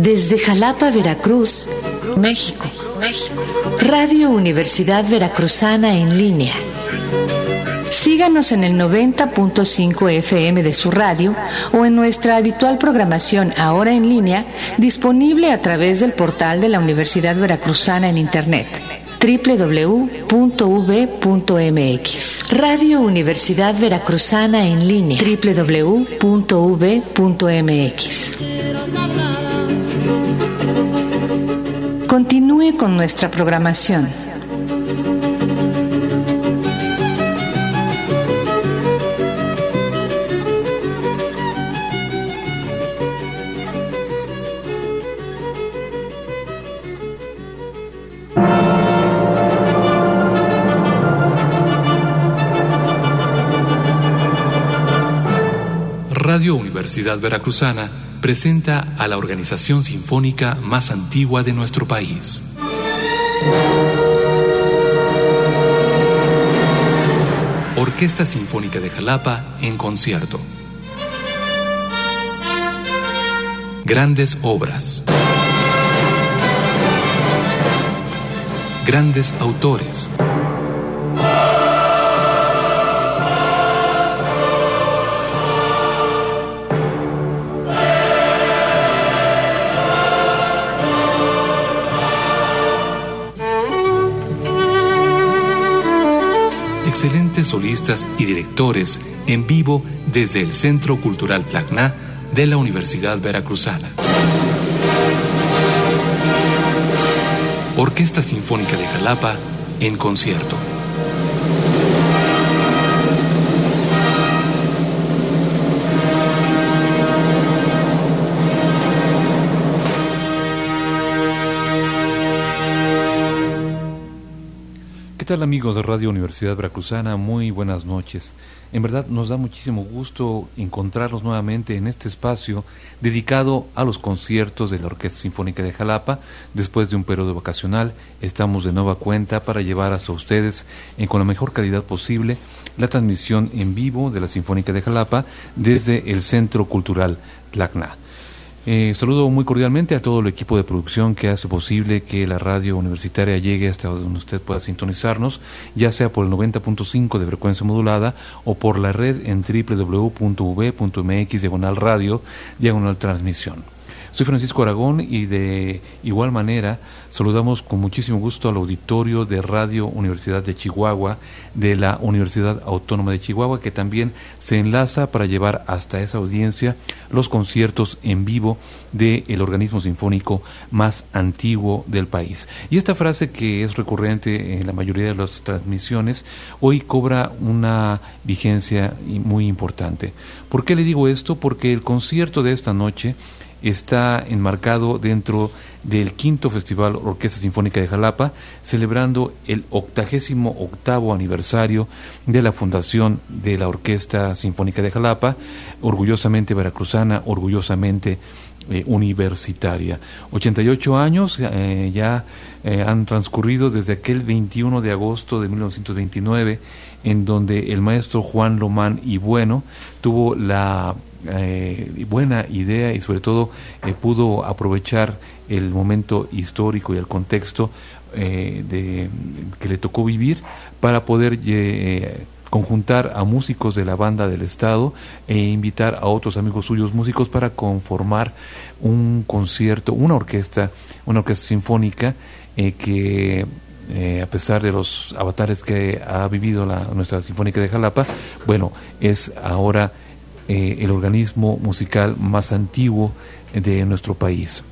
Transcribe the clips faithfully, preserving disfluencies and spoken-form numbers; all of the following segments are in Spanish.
Desde Jalapa, Veracruz, México. Radio Universidad Veracruzana en línea. Síganos en el noventa punto cinco F M de su radio o en nuestra habitual programación ahora en línea, disponible a través del portal de la Universidad Veracruzana en Internet, doble u doble u doble u punto u v punto m x. Radio Universidad Veracruzana en línea, doble u doble u doble u punto u v punto m x. Continúe con nuestra programación. Radio Universidad Veracruzana presenta a la organización sinfónica más antigua de nuestro país. Orquesta Sinfónica de Jalapa en concierto. Grandes obras. Grandes autores. Excelentes solistas y directores en vivo desde el Centro Cultural Tacna de la Universidad Veracruzana. Orquesta Sinfónica de Jalapa en concierto. ¿Qué tal, amigos de Radio Universidad Veracruzana? Muy buenas noches. En verdad nos da muchísimo gusto encontrarnos nuevamente en este espacio dedicado a los conciertos de la Orquesta Sinfónica de Jalapa. Después de un periodo vacacional, estamos de nueva cuenta para llevar hasta ustedes en, con la mejor calidad posible la transmisión en vivo de la Sinfónica de Jalapa desde el Centro Cultural Tacna. Eh, saludo muy cordialmente a todo el equipo de producción que hace posible que la radio universitaria llegue hasta donde usted pueda sintonizarnos, ya sea por el noventa punto cinco de frecuencia modulada o por la red en doble u doble u doble u punto u v punto m x diagonal radio, diagonal transmisión. Soy Francisco Aragón y de igual manera saludamos con muchísimo gusto al auditorio de Radio Universidad de Chihuahua, de la Universidad Autónoma de Chihuahua, que también se enlaza para llevar hasta esa audiencia los conciertos en vivo del organismo sinfónico más antiguo del país. Y esta frase, que es recurrente en la mayoría de las transmisiones, hoy cobra una vigencia muy importante. ¿Por qué le digo esto? Porque el concierto de esta noche está enmarcado dentro del quinto Festival Orquesta Sinfónica de Jalapa, celebrando el octagésimo octavo aniversario de la fundación de la Orquesta Sinfónica de Jalapa, orgullosamente veracruzana, orgullosamente eh, universitaria. ochenta y ocho años eh, ya eh, han transcurrido desde aquel veintiuno de agosto de mil novecientos veintinueve, en donde el maestro Juan Lomán y Bueno tuvo la Eh, buena idea y sobre todo eh, pudo aprovechar el momento histórico y el contexto eh, de, que le tocó vivir para poder eh, conjuntar a músicos de la banda del estado e invitar a otros amigos suyos músicos para conformar un concierto, una orquesta, una orquesta sinfónica eh, que Eh, a pesar de los avatares que ha vivido la, nuestra Sinfónica de Jalapa, bueno, es ahora eh, el organismo musical más antiguo de nuestro país.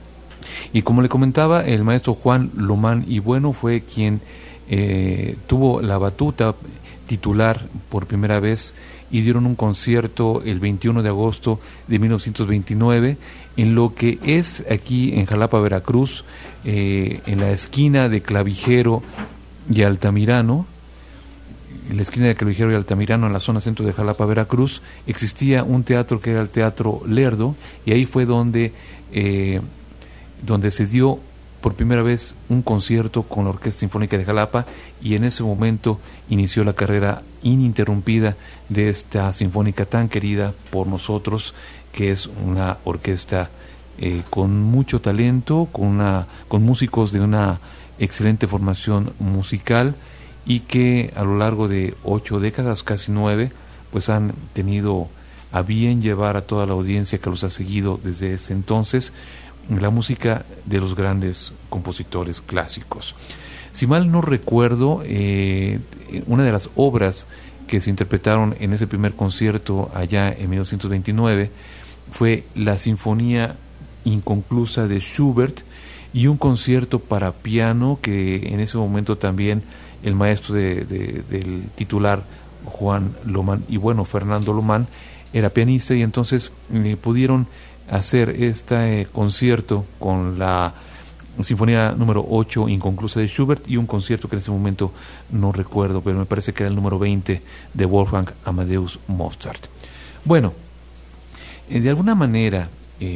Y como le comentaba, el maestro Juan Lomán y Bueno fue quien eh, tuvo la batuta titular por primera vez y dieron un concierto el veintiuno de agosto de mil novecientos veintinueve en lo que es aquí en Jalapa, Veracruz, eh, en la esquina de Clavijero y Altamirano. En la esquina de Clavijero y Altamirano, en la zona centro de Jalapa, Veracruz, existía un teatro que era el Teatro Lerdo, y ahí fue donde, eh, donde se dio por primera vez un concierto con la Orquesta Sinfónica de Jalapa, y en ese momento inició la carrera ininterrumpida de esta sinfónica tan querida por nosotros, que es una orquesta eh, con mucho talento, con, una, con músicos de una excelente formación musical y que a lo largo de ocho décadas, casi nueve, pues han tenido a bien llevar a toda la audiencia que los ha seguido desde ese entonces la música de los grandes compositores clásicos. Si mal no recuerdo, eh, una de las obras que se interpretaron en ese primer concierto allá en mil novecientos veintinueve fue la Sinfonía Inconclusa de Schubert y un concierto para piano que en ese momento también el maestro de, de, del titular, Juan Lomán, y bueno, Fernando Lomán, era pianista, y entonces eh, pudieron hacer este eh, concierto con la Sinfonía número ocho Inconclusa de Schubert y un concierto que en ese momento no recuerdo, pero me parece que era el número veinte de Wolfgang Amadeus Mozart. Bueno, eh, de alguna manera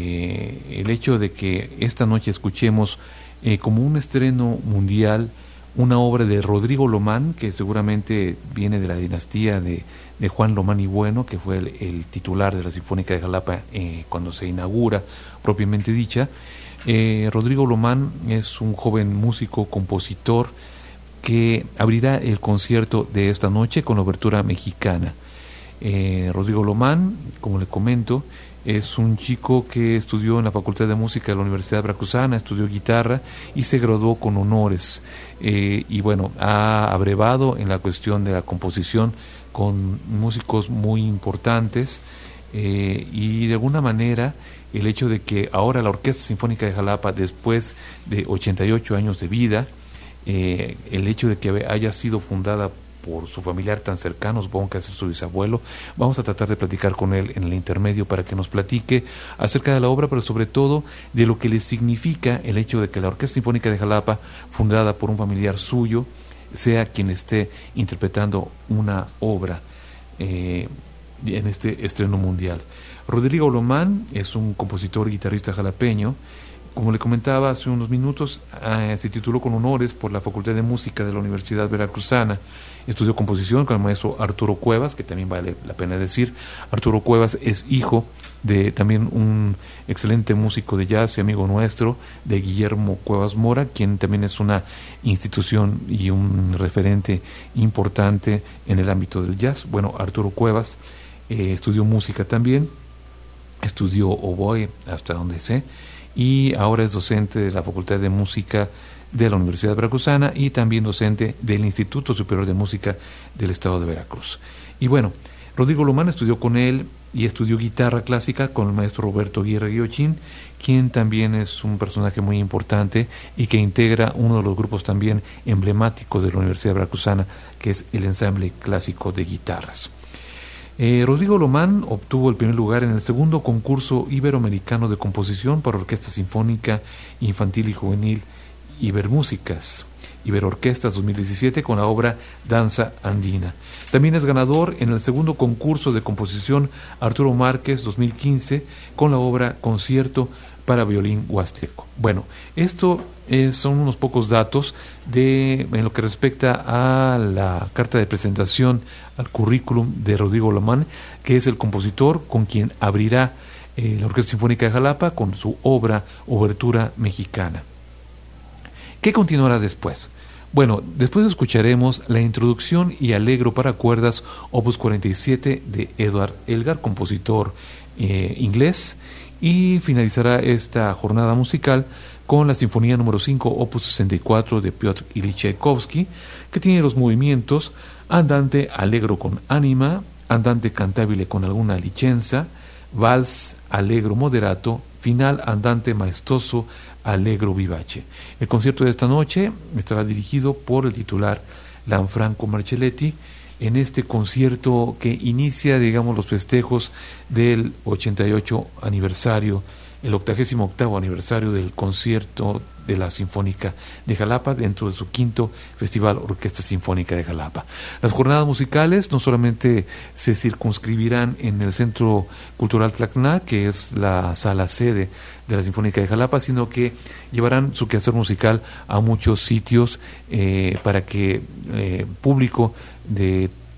eh, el hecho de que esta noche escuchemos eh, como un estreno mundial una obra de Rodrigo Lomán, que seguramente viene de la dinastía de, de Juan Lomán y Bueno, que fue el, el titular de la Sinfónica de Jalapa eh, cuando se inaugura, propiamente dicha. Eh, Rodrigo Lomán es un joven músico, compositor, que abrirá el concierto de esta noche con la obertura mexicana. Eh, Rodrigo Lomán, como le comento, es un chico que estudió en la Facultad de Música de la Universidad Veracruzana, estudió guitarra y se graduó con honores. Eh, y bueno, ha abrevado en la cuestión de la composición con músicos muy importantes, eh, y de alguna manera el hecho de que ahora la Orquesta Sinfónica de Jalapa, después de ochenta y ocho años de vida, eh, el hecho de que haya sido fundada por su familiar tan cercano, supongo que es su bisabuelo, vamos a tratar de platicar con él en el intermedio para que nos platique acerca de la obra, pero sobre todo de lo que le significa el hecho de que la Orquesta Sinfónica de Jalapa, fundada por un familiar suyo, sea quien esté interpretando una obra eh, en este estreno mundial. Rodrigo Lomán es un compositor y guitarrista jalapeño. Como le comentaba hace unos minutos, eh, se tituló con honores por la Facultad de Música de la Universidad Veracruzana. Estudió composición con el maestro Arturo Cuevas, que también vale la pena decir. Arturo Cuevas es hijo de también un excelente músico de jazz y amigo nuestro, de Guillermo Cuevas Mora, quien también es una institución y un referente importante en el ámbito del jazz. Bueno, Arturo Cuevas eh, estudió música también, estudió oboe hasta donde sé, y ahora es docente de la Facultad de Música de la Universidad Veracruzana y también docente del Instituto Superior de Música del Estado de Veracruz. Y bueno, Rodrigo Lomán estudió con él y estudió guitarra clásica con el maestro Roberto Aguirre Guillochín, quien también es un personaje muy importante y que integra uno de los grupos también emblemáticos de la Universidad Veracruzana, que es el Ensamble Clásico de Guitarras. Eh, Rodrigo Lomán obtuvo el primer lugar en el segundo concurso iberoamericano de composición para orquesta sinfónica, infantil y juvenil Ibermúsicas, Iberorquestas dos mil diecisiete, con la obra Danza Andina. También es ganador en el segundo concurso de composición Arturo Márquez dos mil quince con la obra Concierto para violín huasteco. Bueno, esto eh, son unos pocos datos de en lo que respecta a la carta de presentación, al currículum de Rodrigo Lomán, que es el compositor con quien abrirá eh, la Orquesta Sinfónica de Jalapa con su obra Obertura Mexicana. ¿Qué continuará después? Bueno, después escucharemos la introducción y Allegro para cuerdas, opus cuarenta y siete de Edward Elgar, compositor eh, inglés, y finalizará esta jornada musical con la Sinfonía número cinco, opus sesenta y cuatro de Piotr Ilich Tchaikovsky, que tiene los movimientos andante allegro con ánima, andante cantabile con alguna licenza, vals allegro moderato, final andante maestoso allegro vivace. El concierto de esta noche estará dirigido por el titular Lanfranco Marcelletti, en este concierto que inicia, digamos, los festejos del ochenta y ocho aniversario, el octagésimo octavo aniversario del concierto de la Sinfónica de Jalapa dentro de su quinto Festival Orquesta Sinfónica de Jalapa. Las jornadas musicales no solamente se circunscribirán en el Centro Cultural Tlacna, que es la sala sede de la Sinfónica de Jalapa, sino que llevarán su quehacer musical a muchos sitios eh, para que eh, público de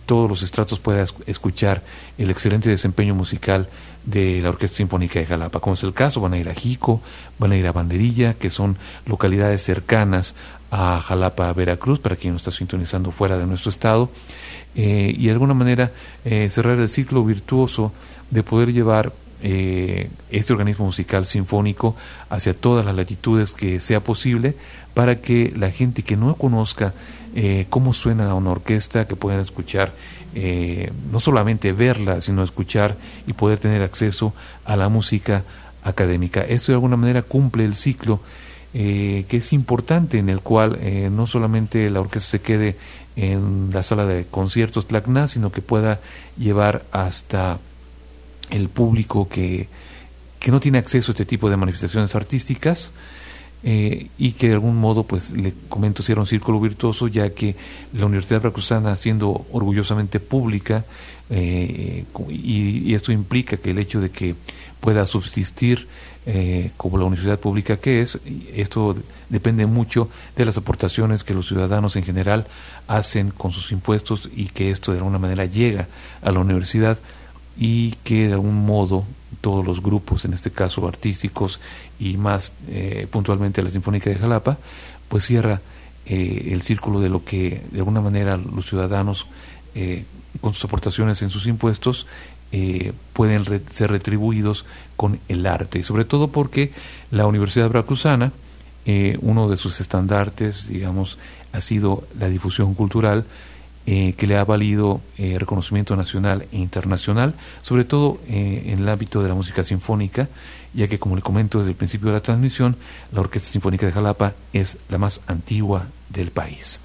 todos los estratos pueda escuchar el excelente desempeño musical de la Orquesta Sinfónica de Jalapa, como es el caso. Van a ir a Jico, van a ir a Banderilla, que son localidades cercanas a Jalapa, Veracruz, para quien no está sintonizando fuera de nuestro estado, eh, y de alguna manera eh, cerrar el ciclo virtuoso de poder llevar eh, este organismo musical sinfónico hacia todas las latitudes que sea posible, para que la gente que no conozca eh, cómo suena una orquesta, que puedan escuchar, eh, no solamente verla, sino escuchar y poder tener acceso a la música académica. Esto de alguna manera cumple el ciclo eh, que es importante, en el cual eh, no solamente la orquesta se quede en la sala de conciertos Tlacna, sino que pueda llevar hasta el público que, que no tiene acceso a este tipo de manifestaciones artísticas, eh, y que de algún modo, pues le comento, cierra un círculo virtuoso, ya que la Universidad Veracruzana, siendo orgullosamente pública, eh, y, y esto implica que el hecho de que pueda subsistir eh, como la universidad pública que es, esto depende mucho de las aportaciones que los ciudadanos en general hacen con sus impuestos, y que esto de alguna manera llega a la universidad, y que de algún modo todos los grupos, en este caso artísticos y más eh, puntualmente la Sinfónica de Jalapa, pues cierra eh, el círculo de lo que de alguna manera los ciudadanos eh, con sus aportaciones en sus impuestos eh, pueden re- ser retribuidos con el arte, y sobre todo porque la Universidad Veracruzana, eh, uno de sus estandartes, digamos, ha sido la difusión cultural, Eh, que le ha valido eh, reconocimiento nacional e internacional, sobre todo eh, en el ámbito de la música sinfónica, ya que, como le comento desde el principio de la transmisión, la Orquesta Sinfónica de Jalapa es la más antigua del país.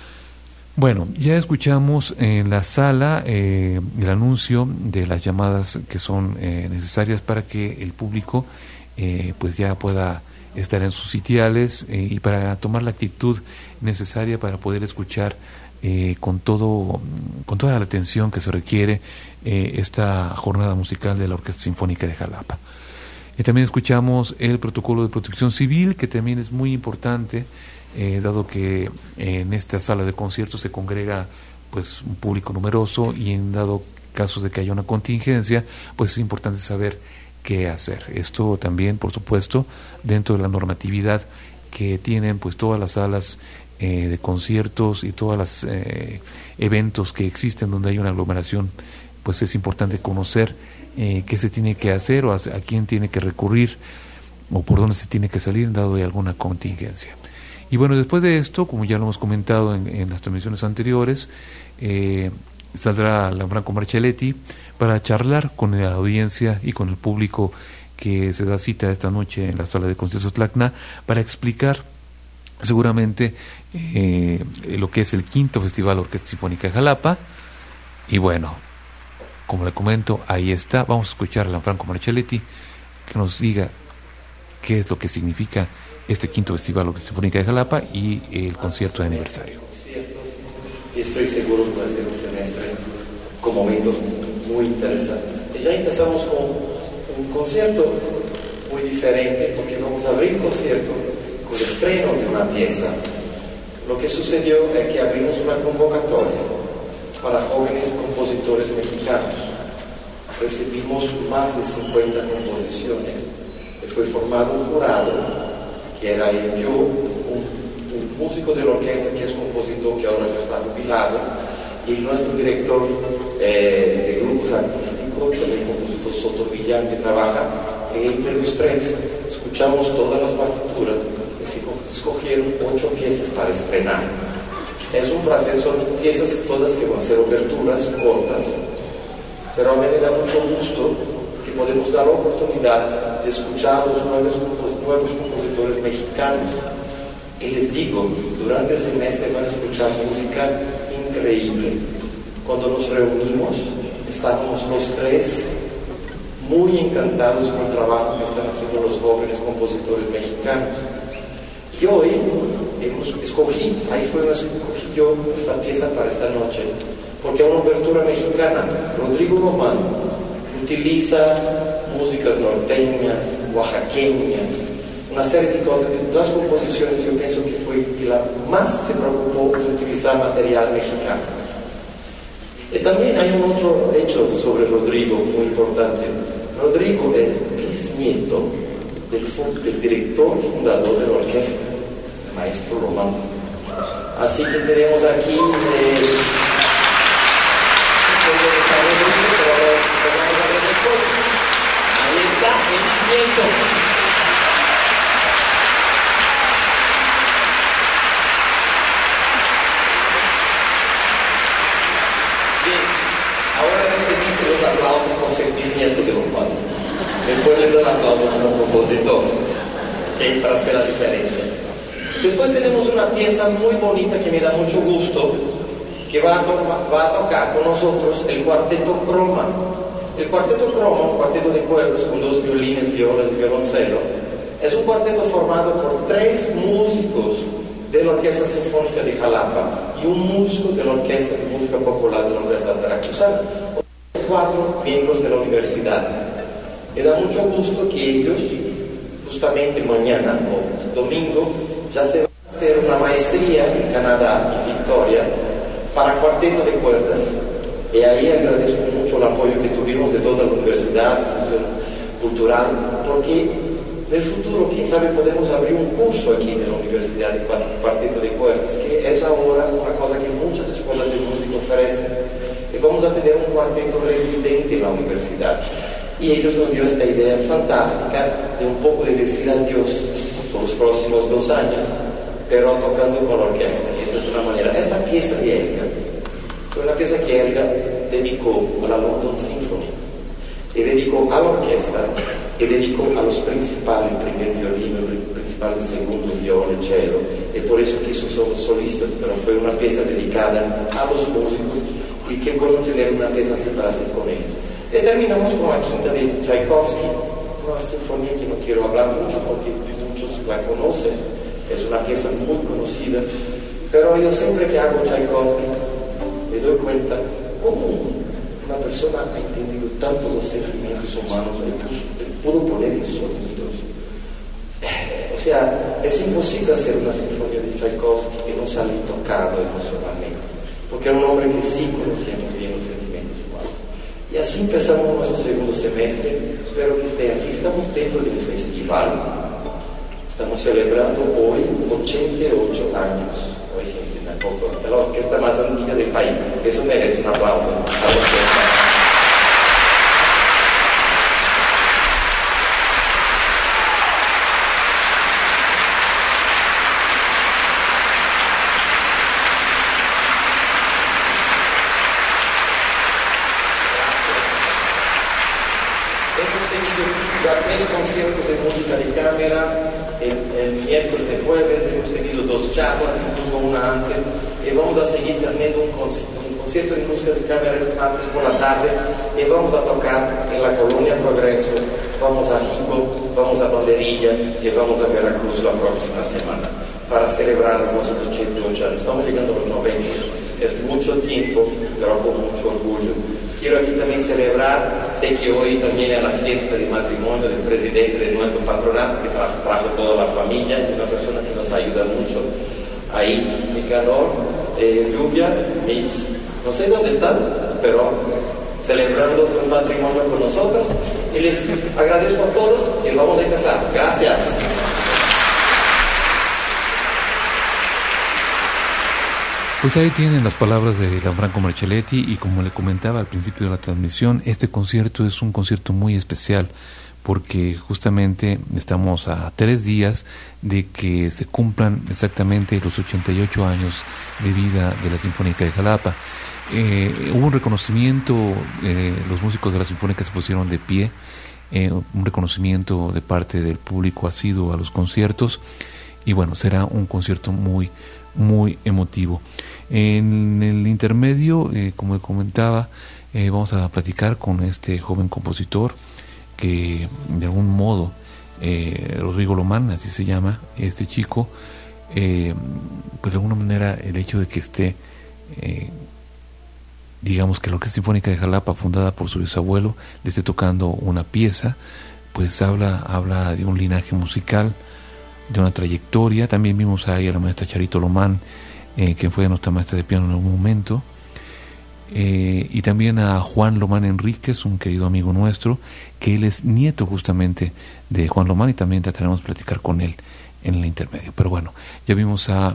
Bueno, ya escuchamos en la sala eh, el anuncio de las llamadas que son eh, necesarias para que el público eh, pues ya pueda estar en sus sitiales eh, y para tomar la actitud necesaria para poder escuchar Eh, con todo con toda la atención que se requiere eh, esta jornada musical de la Orquesta Sinfónica de Jalapa. Y también escuchamos el protocolo de protección civil, que también es muy importante, eh, dado que eh, en esta sala de conciertos se congrega pues un público numeroso, y en dado caso de que haya una contingencia, pues es importante saber qué hacer. Esto también, por supuesto, dentro de la normatividad que tienen pues todas las salas Eh, de conciertos y todos los eh, eventos que existen donde hay una aglomeración, pues es importante conocer eh, qué se tiene que hacer, o a, a quién tiene que recurrir, o por dónde se tiene que salir en dado de alguna contingencia. Y bueno, después de esto, como ya lo hemos comentado en, en las transmisiones anteriores, eh, saldrá Lanfranco Marcelletti para charlar con la audiencia y con el público que se da cita esta noche en la sala de conciertos Tlacna, para explicar seguramente eh, lo que es el quinto Festival Orquesta Sinfónica de Jalapa. Y bueno, como le comento, ahí está. Vamos a escuchar a Lanfranco Marcelletti que nos diga qué es lo que significa este quinto Festival Orquesta Sinfónica de Jalapa y el concierto de aniversario. Y estoy seguro que va a ser un semestre con momentos muy interesantes. Y ya empezamos con un concierto muy diferente, porque vamos a abrir el concierto con el estreno de una pieza. Lo que sucedió es que abrimos una convocatoria para jóvenes compositores mexicanos. Recibimos más de cincuenta composiciones. Fue formado un jurado, que era yo, un, un músico de la orquesta que es compositor, que ahora ya está jubilado, y nuestro director eh, de grupos artísticos, el compositor Soto Villán, que trabaja. Y entre los tres escuchamos todas las partituras, escogieron ocho piezas para estrenar. Es un proceso, son piezas todas que van a ser oberturas cortas, pero a mí me da mucho gusto que podemos dar la oportunidad de escuchar a los nuevos, nuevos compositores mexicanos. Y les digo, durante el semestre van a escuchar música increíble. Cuando nos reunimos, estábamos los tres muy encantados con el trabajo que están haciendo los jóvenes compositores mexicanos. Y hoy hemos, escogí, ahí fue donde escogí yo esta pieza para esta noche, porque es una obertura mexicana. Rodrigo Román utiliza músicas norteñas, oaxaqueñas, una serie de cosas. De las composiciones yo pienso que fue que la más se preocupó de utilizar material mexicano. Y también hay un otro hecho sobre Rodrigo muy importante. Rodrigo es bisnieto del, del director fundador de la orquesta, el maestro Román. Así que tenemos aquí eh, ahí está el bisnieto. De Román. Después le doy el aplauso como compositor, ¿okay? Para hacer la diferencia. Después tenemos una pieza muy bonita que me da mucho gusto, que va a, to- va a tocar con nosotros el cuarteto Croma. El cuarteto Croma, un cuarteto de cuerdas con dos violines, violas y violoncelo, es un cuarteto formado por tres músicos de la Orquesta Sinfónica de Jalapa y un músico de la Orquesta de Música Popular de la Universidad Veracruzana. Cuatro miembros de la universidad. Me da mucho gusto que ellos, justamente mañana o domingo, ya se va a hacer una maestría en Canadá, en Victoria, para cuarteto de cuerdas. Y ahí agradezco mucho el apoyo que tuvimos de toda la universidad, cultural, porque en el futuro, quién sabe, podemos abrir un curso aquí en la universidad de cuarteto de cuerdas, que es ahora una cosa que muchas escuelas de música ofrecen. Y vamos a tener un cuarteto residente en la universidad. Y ellos nos dio esta idea fantástica de un poco de decir adiós por los próximos dos años, pero tocando con la orquesta. Y eso es una manera. Esta pieza de Elga fue una pieza que Elga dedicó a la London Symphony, y dedicó a la orquesta, y dedicó a los principales, el primer violino, el principal, el segundo violino, el cello. Y por eso que esos son solistas, pero fue una pieza dedicada a los músicos. Y qué bueno tener una pieza así para hacer con ellos. Y terminamos con la quinta de Tchaikovsky, una sinfonía que no quiero hablar mucho porque muchos la conocen, es una pieza muy conocida, pero yo siempre que hago Tchaikovsky me doy cuenta cómo una persona ha entendido tanto los sentimientos humanos y pudo poner en sonidos. O sea, es imposible hacer una sinfonía de Tchaikovsky que no sale tocado emocionalmente, porque era un hombre que sí conocía muy bien los sentimientos humanos. Y así empezamos nuestro segundo semestre. Espero que esté aquí. Estamos dentro de un festival. Estamos celebrando hoy ochenta y ocho años. Hoy, gente, tampoco, la orquesta más antigua del país. Eso merece un aplauso a la orquesta. Conciertos de música de cámara, el, el miércoles y jueves hemos tenido dos charlas, incluso una antes, y vamos a seguir teniendo un, un concierto de música de cámara antes por la tarde, y vamos a tocar en la Colonia Progreso, vamos a Jico, vamos a Banderilla y vamos a Veracruz la próxima semana para celebrar nuestros ochenta y ocho años. Estamos llegando a los noventa, es mucho tiempo, pero con mucho orgullo. Quiero aquí también celebrar, sé que hoy también es la fiesta de matrimonio del presidente de nuestro patronato, que trajo, trajo toda la familia, una persona que nos ayuda mucho. Ahí, Nicanor, eh, Lluvia, mis, no sé dónde están, pero celebrando un matrimonio con nosotros. Y les agradezco a todos y vamos a empezar. Gracias. Pues ahí tienen las palabras de Gianfranco Marcelletti, y como le comentaba al principio de la transmisión, este concierto es un concierto muy especial porque justamente estamos a tres días de que se cumplan exactamente los ochenta y ocho años de vida de la Sinfónica de Jalapa. Eh, hubo un reconocimiento, eh, los músicos de la Sinfónica se pusieron de pie, eh, un reconocimiento de parte del público asiduo a los conciertos, y bueno, será un concierto muy muy emotivo. En el intermedio, eh, como le comentaba, eh, vamos a platicar con este joven compositor que de algún modo, eh, Rodrigo Lomán, así se llama este chico, eh, pues de alguna manera el hecho de que esté, eh, digamos que la Orquesta Sinfónica de Jalapa, fundada por su bisabuelo, le esté tocando una pieza, pues habla, habla de un linaje musical, de una trayectoria. También vimos ahí a la maestra Charito Lomán, eh, que fue nuestra maestra de piano en algún momento. eh, y también a Juan Lomán Enríquez, un querido amigo nuestro, que él es nieto justamente de Juan Lomán, y también trataremos de platicar con él en el intermedio. Pero bueno, ya vimos a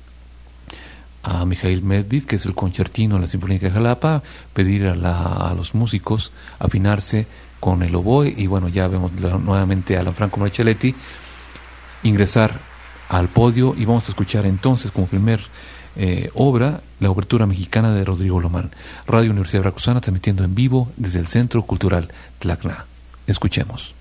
a Mijail Medvid, que es el concertino de la Sinfónica de Jalapa, pedir a, la, a los músicos afinarse con el oboe, y bueno, ya vemos nuevamente a Lanfranco Marcelletti ingresar al podio, y vamos a escuchar entonces como primer eh, obra la obertura mexicana de Rodrigo Lomán. Radio Universidad Veracruzana, transmitiendo en vivo desde el Centro Cultural Tlacna. Escuchemos.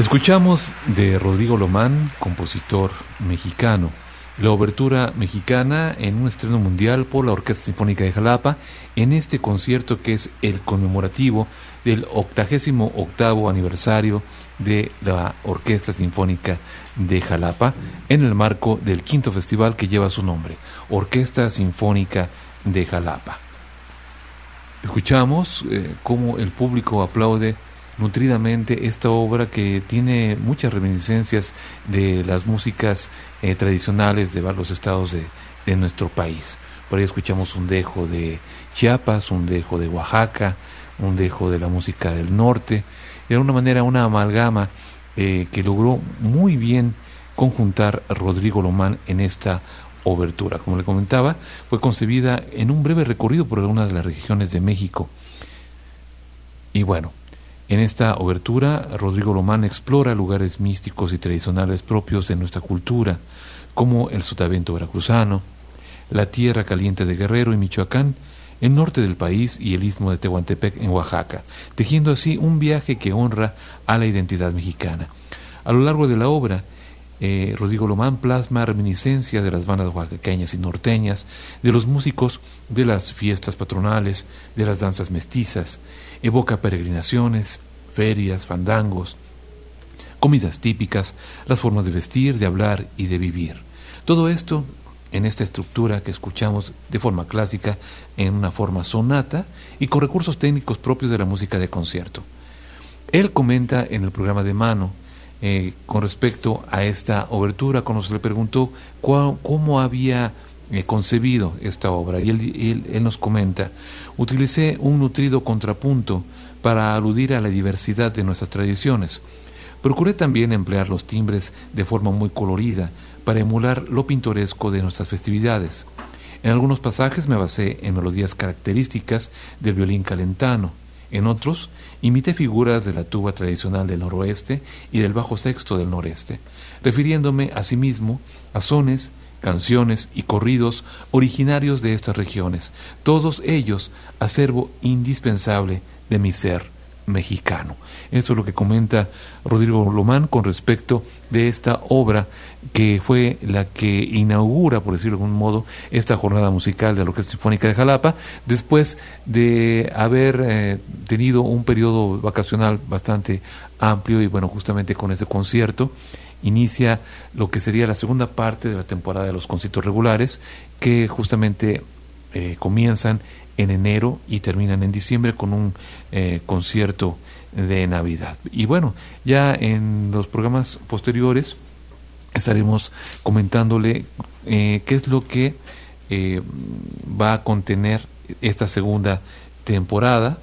Escuchamos de Rodrigo Lomán, compositor mexicano, la obertura mexicana en un estreno mundial por la Orquesta Sinfónica de Jalapa, en este concierto que es el conmemorativo del octagésimo octavo aniversario de la Orquesta Sinfónica de Jalapa, en el marco del quinto festival que lleva su nombre, Orquesta Sinfónica de Jalapa. Escuchamos eh, cómo el público aplaude nutridamente esta obra que tiene muchas reminiscencias de las músicas eh, tradicionales de varios estados de, de nuestro país. Por ahí escuchamos un dejo de Chiapas, un dejo de Oaxaca, un dejo de la música del norte. De alguna manera una amalgama eh, que logró muy bien conjuntar a Rodrigo Lomán en esta obertura. Como le comentaba, fue concebida en un breve recorrido por algunas de las regiones de México. Y bueno, en esta obertura, Rodrigo Lomán explora lugares místicos y tradicionales propios de nuestra cultura, como el Sotavento veracruzano, la Tierra Caliente de Guerrero y Michoacán, el norte del país y el Istmo de Tehuantepec en Oaxaca, tejiendo así un viaje que honra a la identidad mexicana. A lo largo de la obra, eh, Rodrigo Lomán plasma reminiscencias de las bandas oaxaqueñas y norteñas, de los músicos de las fiestas patronales, de las danzas mestizas, evoca peregrinaciones, ferias, fandangos, comidas típicas, las formas de vestir, de hablar y de vivir. Todo esto en esta estructura que escuchamos de forma clásica, en una forma sonata y con recursos técnicos propios de la música de concierto. Él comenta en el programa de Mano eh, con respecto a esta obertura, cuando se le preguntó cuál, cómo había eh, concebido esta obra, y él, él, él nos comenta: utilicé un nutrido contrapunto para aludir a la diversidad de nuestras tradiciones. Procuré también emplear los timbres de forma muy colorida para emular lo pintoresco de nuestras festividades. En algunos pasajes me basé en melodías características del violín calentano. En otros, imité figuras de la tuba tradicional del noroeste y del bajo sexto del noreste, refiriéndome asimismo a sones, canciones y corridos originarios de estas regiones, todos ellos acervo indispensable de mi ser mexicano. Eso es lo que comenta Rodrigo Lomán con respecto de esta obra que fue la que inaugura, por decirlo de algún modo, esta jornada musical de la Orquesta Sinfónica de Jalapa, después de haber eh, tenido un periodo vacacional bastante amplio. Y bueno, justamente con ese concierto inicia lo que sería la segunda parte de la temporada de los conciertos regulares, que justamente eh, comienzan en enero y terminan en diciembre con un eh, concierto de Navidad. Y bueno, ya en los programas posteriores estaremos comentándole eh, qué es lo que eh, va a contener esta segunda temporada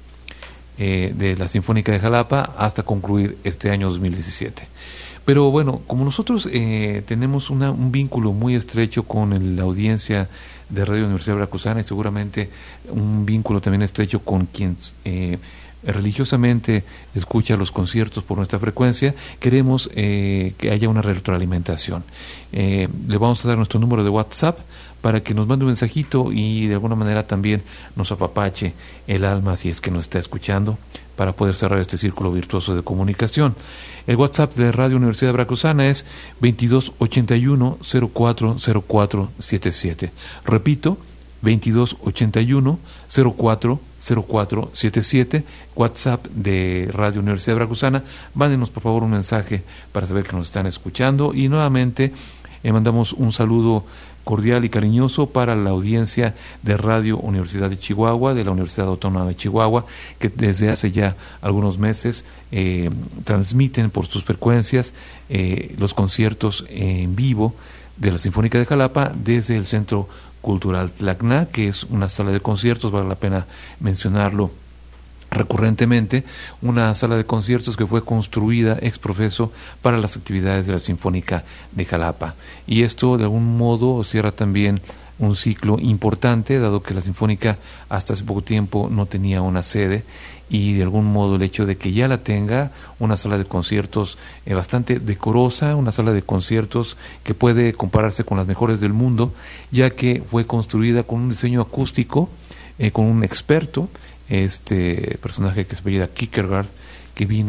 eh, de la Sinfónica de Jalapa hasta concluir este año dos mil diecisiete. Pero bueno, como nosotros eh, tenemos una, un vínculo muy estrecho con el, la audiencia de Radio Universidad Veracruzana, y seguramente un vínculo también estrecho con quien eh, religiosamente escucha los conciertos por nuestra frecuencia, queremos eh, que haya una retroalimentación. Eh, le vamos a dar nuestro número de WhatsApp para que nos mande un mensajito y de alguna manera también nos apapache el alma si es que nos está escuchando, para poder cerrar este círculo virtuoso de comunicación. El WhatsApp de Radio Universidad Veracruzana es veintidós ochenta y uno cero cuatro cero cuatro setenta y siete. Repito, veintidós ochenta y uno cero cuatro cero cuatro setenta y siete, WhatsApp de Radio Universidad Veracruzana. Mándenos por favor un mensaje para saber que nos están escuchando, y nuevamente eh, mandamos un saludo cordial y cariñoso para la audiencia de Radio Universidad de Chihuahua, de la Universidad Autónoma de Chihuahua, que desde hace ya algunos meses eh, transmiten por sus frecuencias eh, los conciertos en vivo de la Sinfónica de Jalapa desde el Centro Cultural Tlacna, que es una sala de conciertos, vale la pena mencionarlo recurrentemente, una sala de conciertos que fue construida ex profeso para las actividades de la Sinfónica de Jalapa. Y esto de algún modo cierra también un ciclo importante, dado que la Sinfónica hasta hace poco tiempo no tenía una sede, y de algún modo el hecho de que ya la tenga, una sala de conciertos eh, bastante decorosa, una sala de conciertos que puede compararse con las mejores del mundo, ya que fue construida con un diseño acústico, eh, con un experto, este personaje que se apellida Kierkegaard, que vino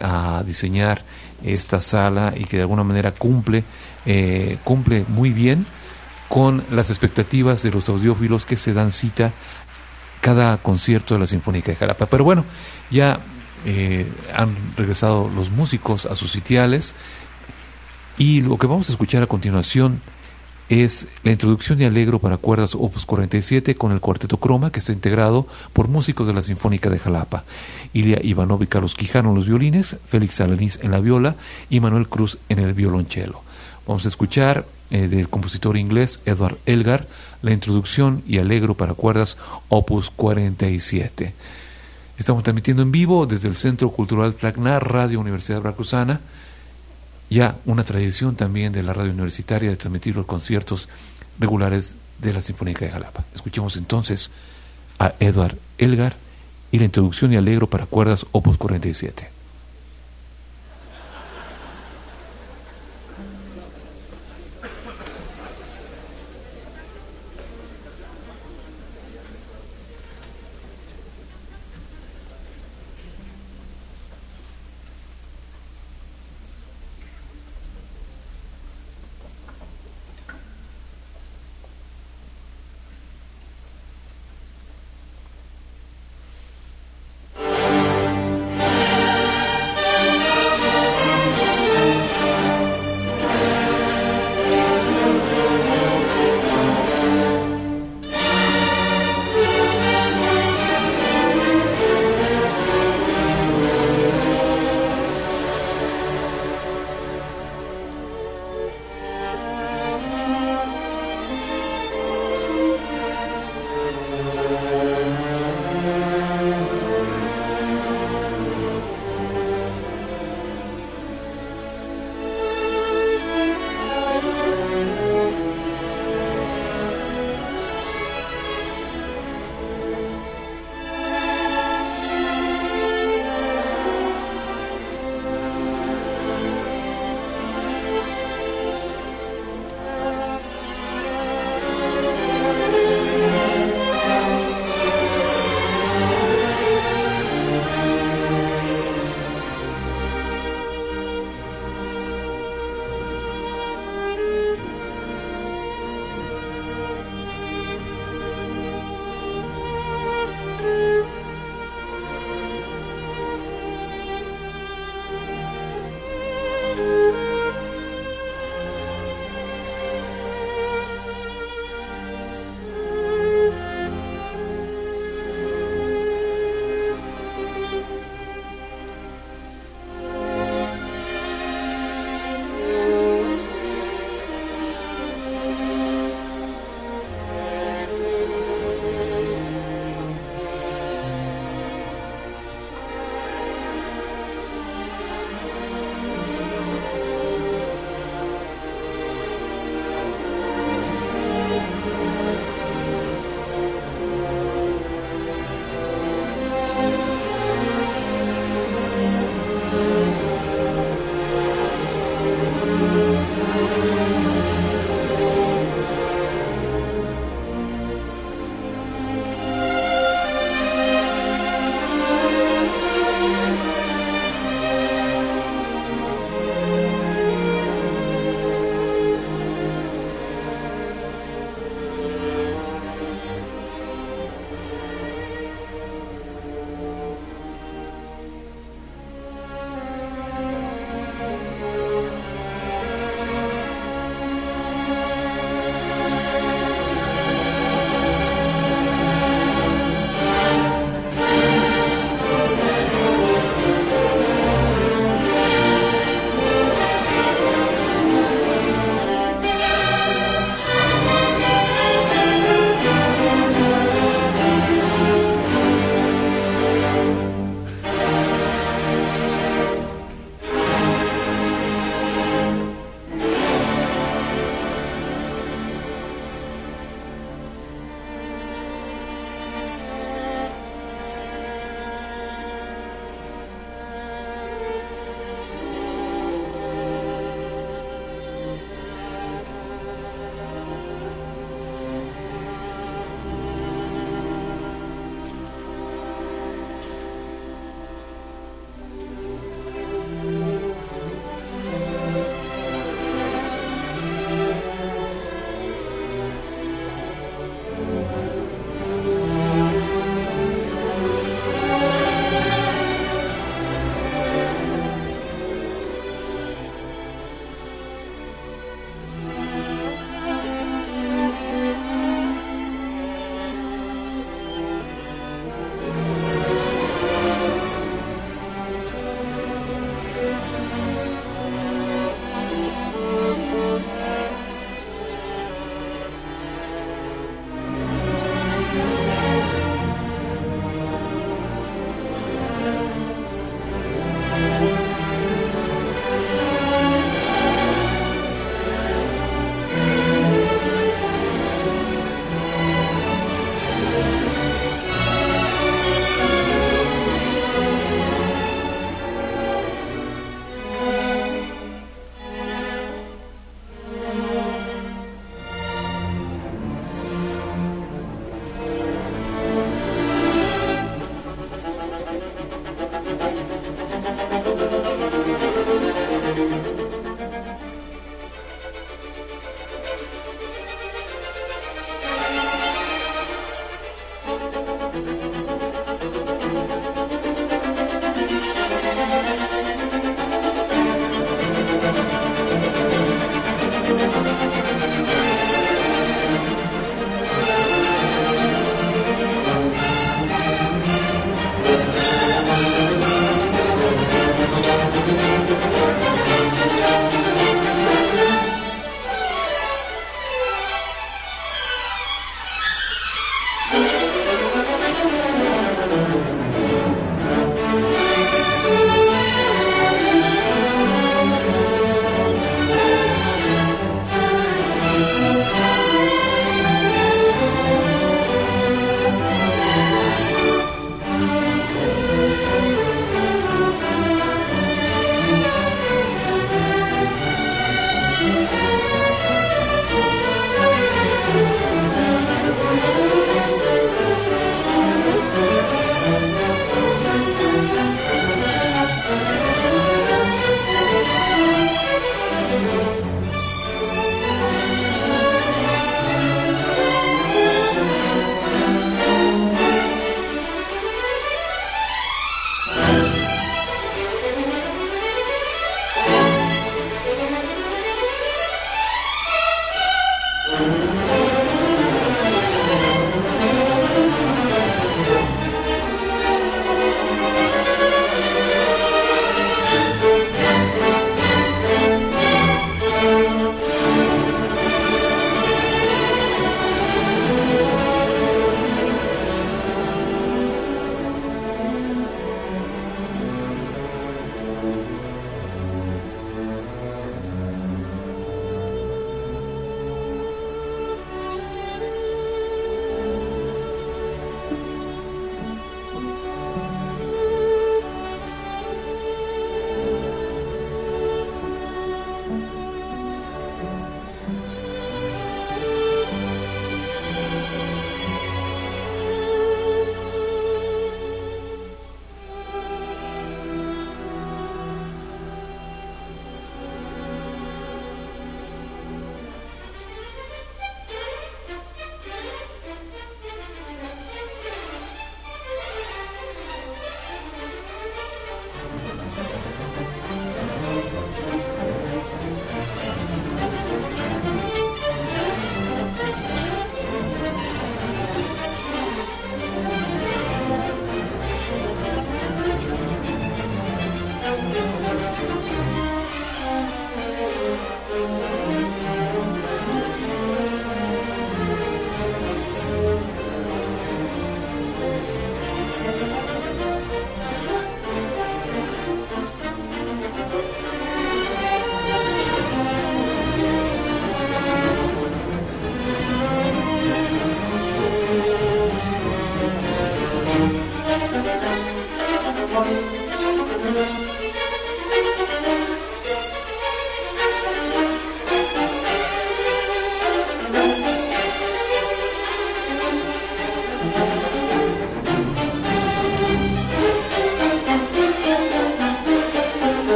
a diseñar esta sala y que de alguna manera cumple, eh, cumple muy bien con las expectativas de los audiófilos que se dan cita cada concierto de la Sinfónica de Jalapa. Pero bueno, ya eh, han regresado los músicos a sus sitiales y lo que vamos a escuchar a continuación es la introducción y Allegro para cuerdas opus cuarenta y siete con el cuarteto Croma, que está integrado por músicos de la Sinfónica de Jalapa: Ilia Ivanov y Carlos Quijano en los violines, Félix Alanís en la viola y Manuel Cruz en el violonchelo. Vamos a escuchar eh, del compositor inglés Edward Elgar la introducción y Allegro para cuerdas opus cuarenta y siete. Estamos transmitiendo en vivo desde el Centro Cultural Tacna, Radio Universidad Veracruzana, ya una tradición también de la radio universitaria de transmitir los conciertos regulares de la Sinfónica de Jalapa. Escuchemos entonces a Edward Elgar y la introducción y Allegro para cuerdas opus cuarenta y siete.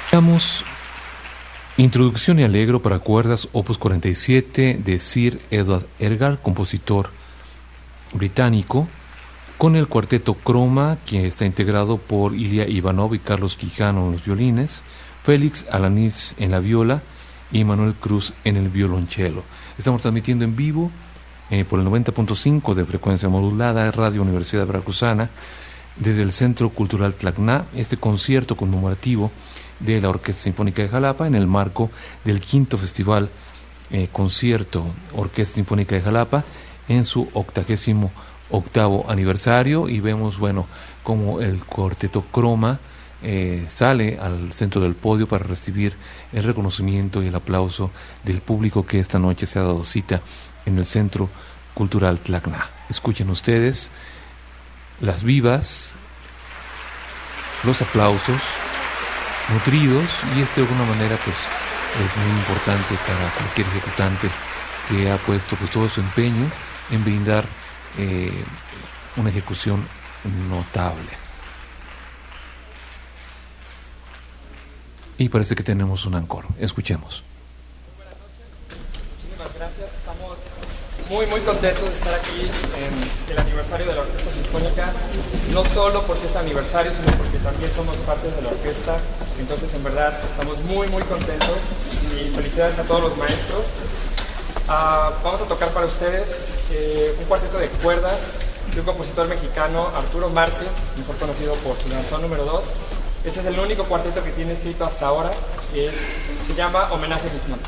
Veamos Introducción y Allegro para cuerdas, opus cuarenta y siete, de Sir Edward Elgar, compositor británico, con el cuarteto Croma, que está integrado por Ilya Ivanov y Carlos Quijano en los violines, Félix Alanís en la viola y Manuel Cruz en el violonchelo. Estamos transmitiendo en vivo eh, por el noventa punto cinco de frecuencia modulada, Radio Universidad Veracruzana, desde el Centro Cultural Tlacná, este concierto conmemorativo de la Orquesta Sinfónica de Jalapa en el marco del quinto Festival eh, Concierto Orquesta Sinfónica de Jalapa en su octagésimo octavo aniversario, y vemos, bueno, como el cuarteto Croma eh, sale al centro del podio para recibir el reconocimiento y el aplauso del público que esta noche se ha dado cita en el Centro Cultural Tlacná. Escuchen ustedes las vivas, los aplausos nutridos, y esto de alguna manera pues es muy importante para cualquier ejecutante que ha puesto pues todo su empeño en brindar eh, una ejecución notable. Y parece que tenemos un encore. Escuchemos. Muchísimas gracias. Estamos muy muy contentos de estar aquí en el aniversario de la Orquesta Sinfónica, no solo porque es aniversario, sino porque también somos parte de la orquesta. Entonces, en verdad, estamos muy muy contentos y felicidades a todos los maestros. Uh, vamos a tocar para ustedes eh, un cuarteto de cuerdas de un compositor mexicano, Arturo Márquez, mejor conocido por su danzón número dos. Este es el único cuarteto que tiene escrito hasta ahora, que es, se llama Homenaje a Bismarck.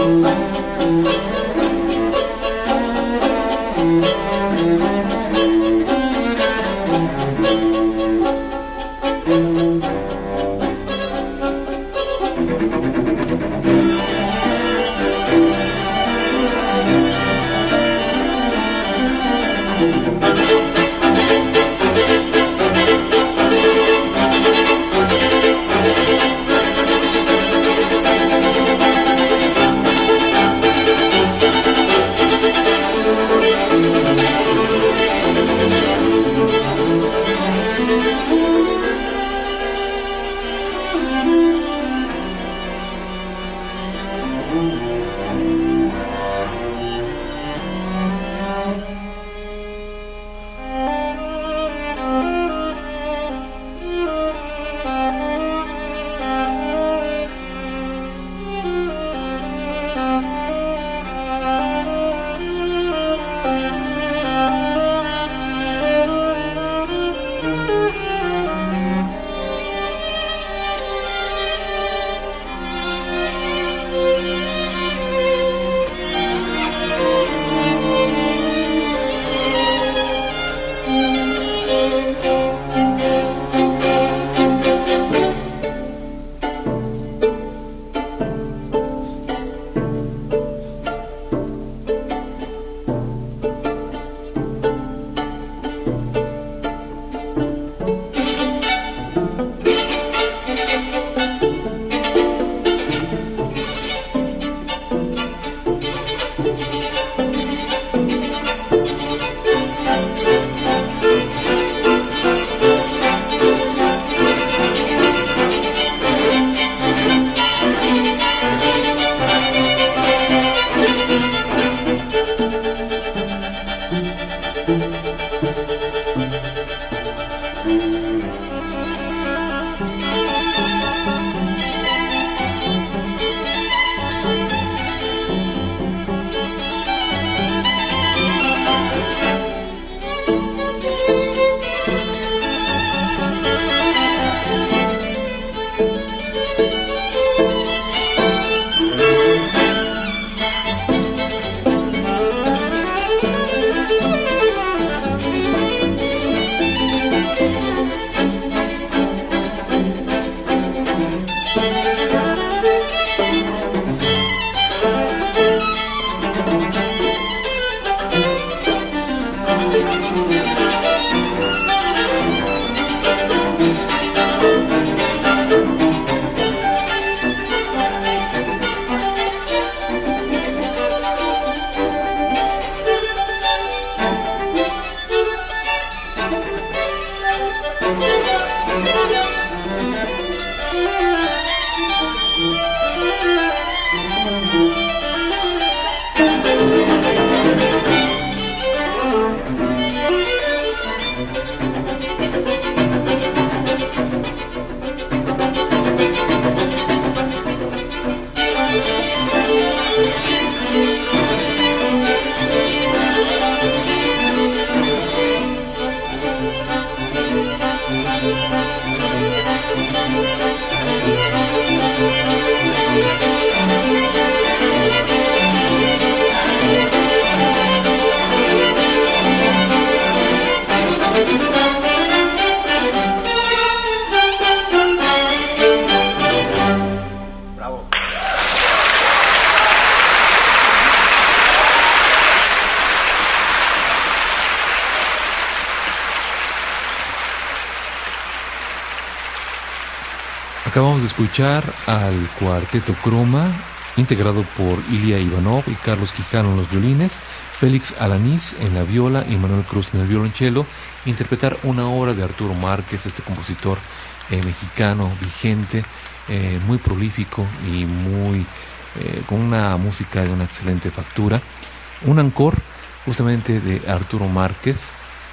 Acabamos de escuchar al Cuarteto Croma, integrado por Ilya Ivanov y Carlos Quijano en los violines, Félix Alanís en la viola y Manuel Cruz en el violonchelo, interpretar una obra de Arturo Márquez, este compositor eh, mexicano vigente, eh, muy prolífico y muy eh, con una música de una excelente factura. Un encore justamente de Arturo Márquez,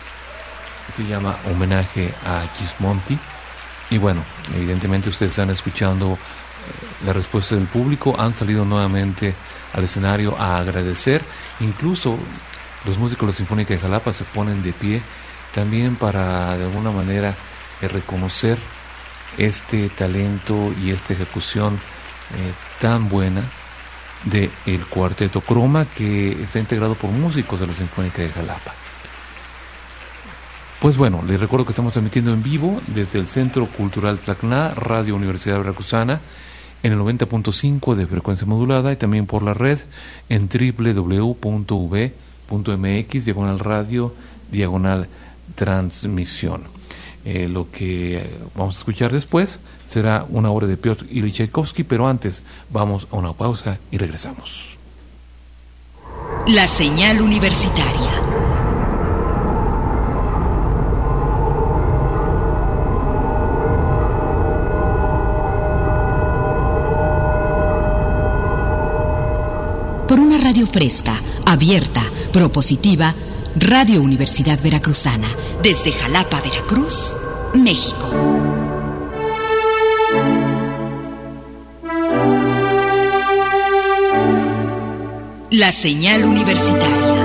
que se llama Homenaje a Gismonti. Y bueno, evidentemente ustedes están escuchando eh, la respuesta del público, han salido nuevamente al escenario a agradecer, incluso los músicos de la Sinfónica de Jalapa se ponen de pie también para de alguna manera eh, reconocer este talento y esta ejecución eh, tan buena del Cuarteto Croma, que está integrado por músicos de la Sinfónica de Jalapa. Pues bueno, les recuerdo que estamos transmitiendo en vivo desde el Centro Cultural Tacna, Radio Universidad Veracruzana, en el noventa punto cinco de frecuencia modulada, y también por la red en doble u doble u doble u punto u v punto m x, diagonal radio, diagonal transmisión. Eh, lo que vamos a escuchar después será una obra de Piotr Ilich Tchaikovsky, pero antes vamos a una pausa y regresamos. La señal universitaria. Por una radio fresca, abierta, propositiva, Radio Universidad Veracruzana, desde Jalapa, Veracruz, México. La señal universitaria.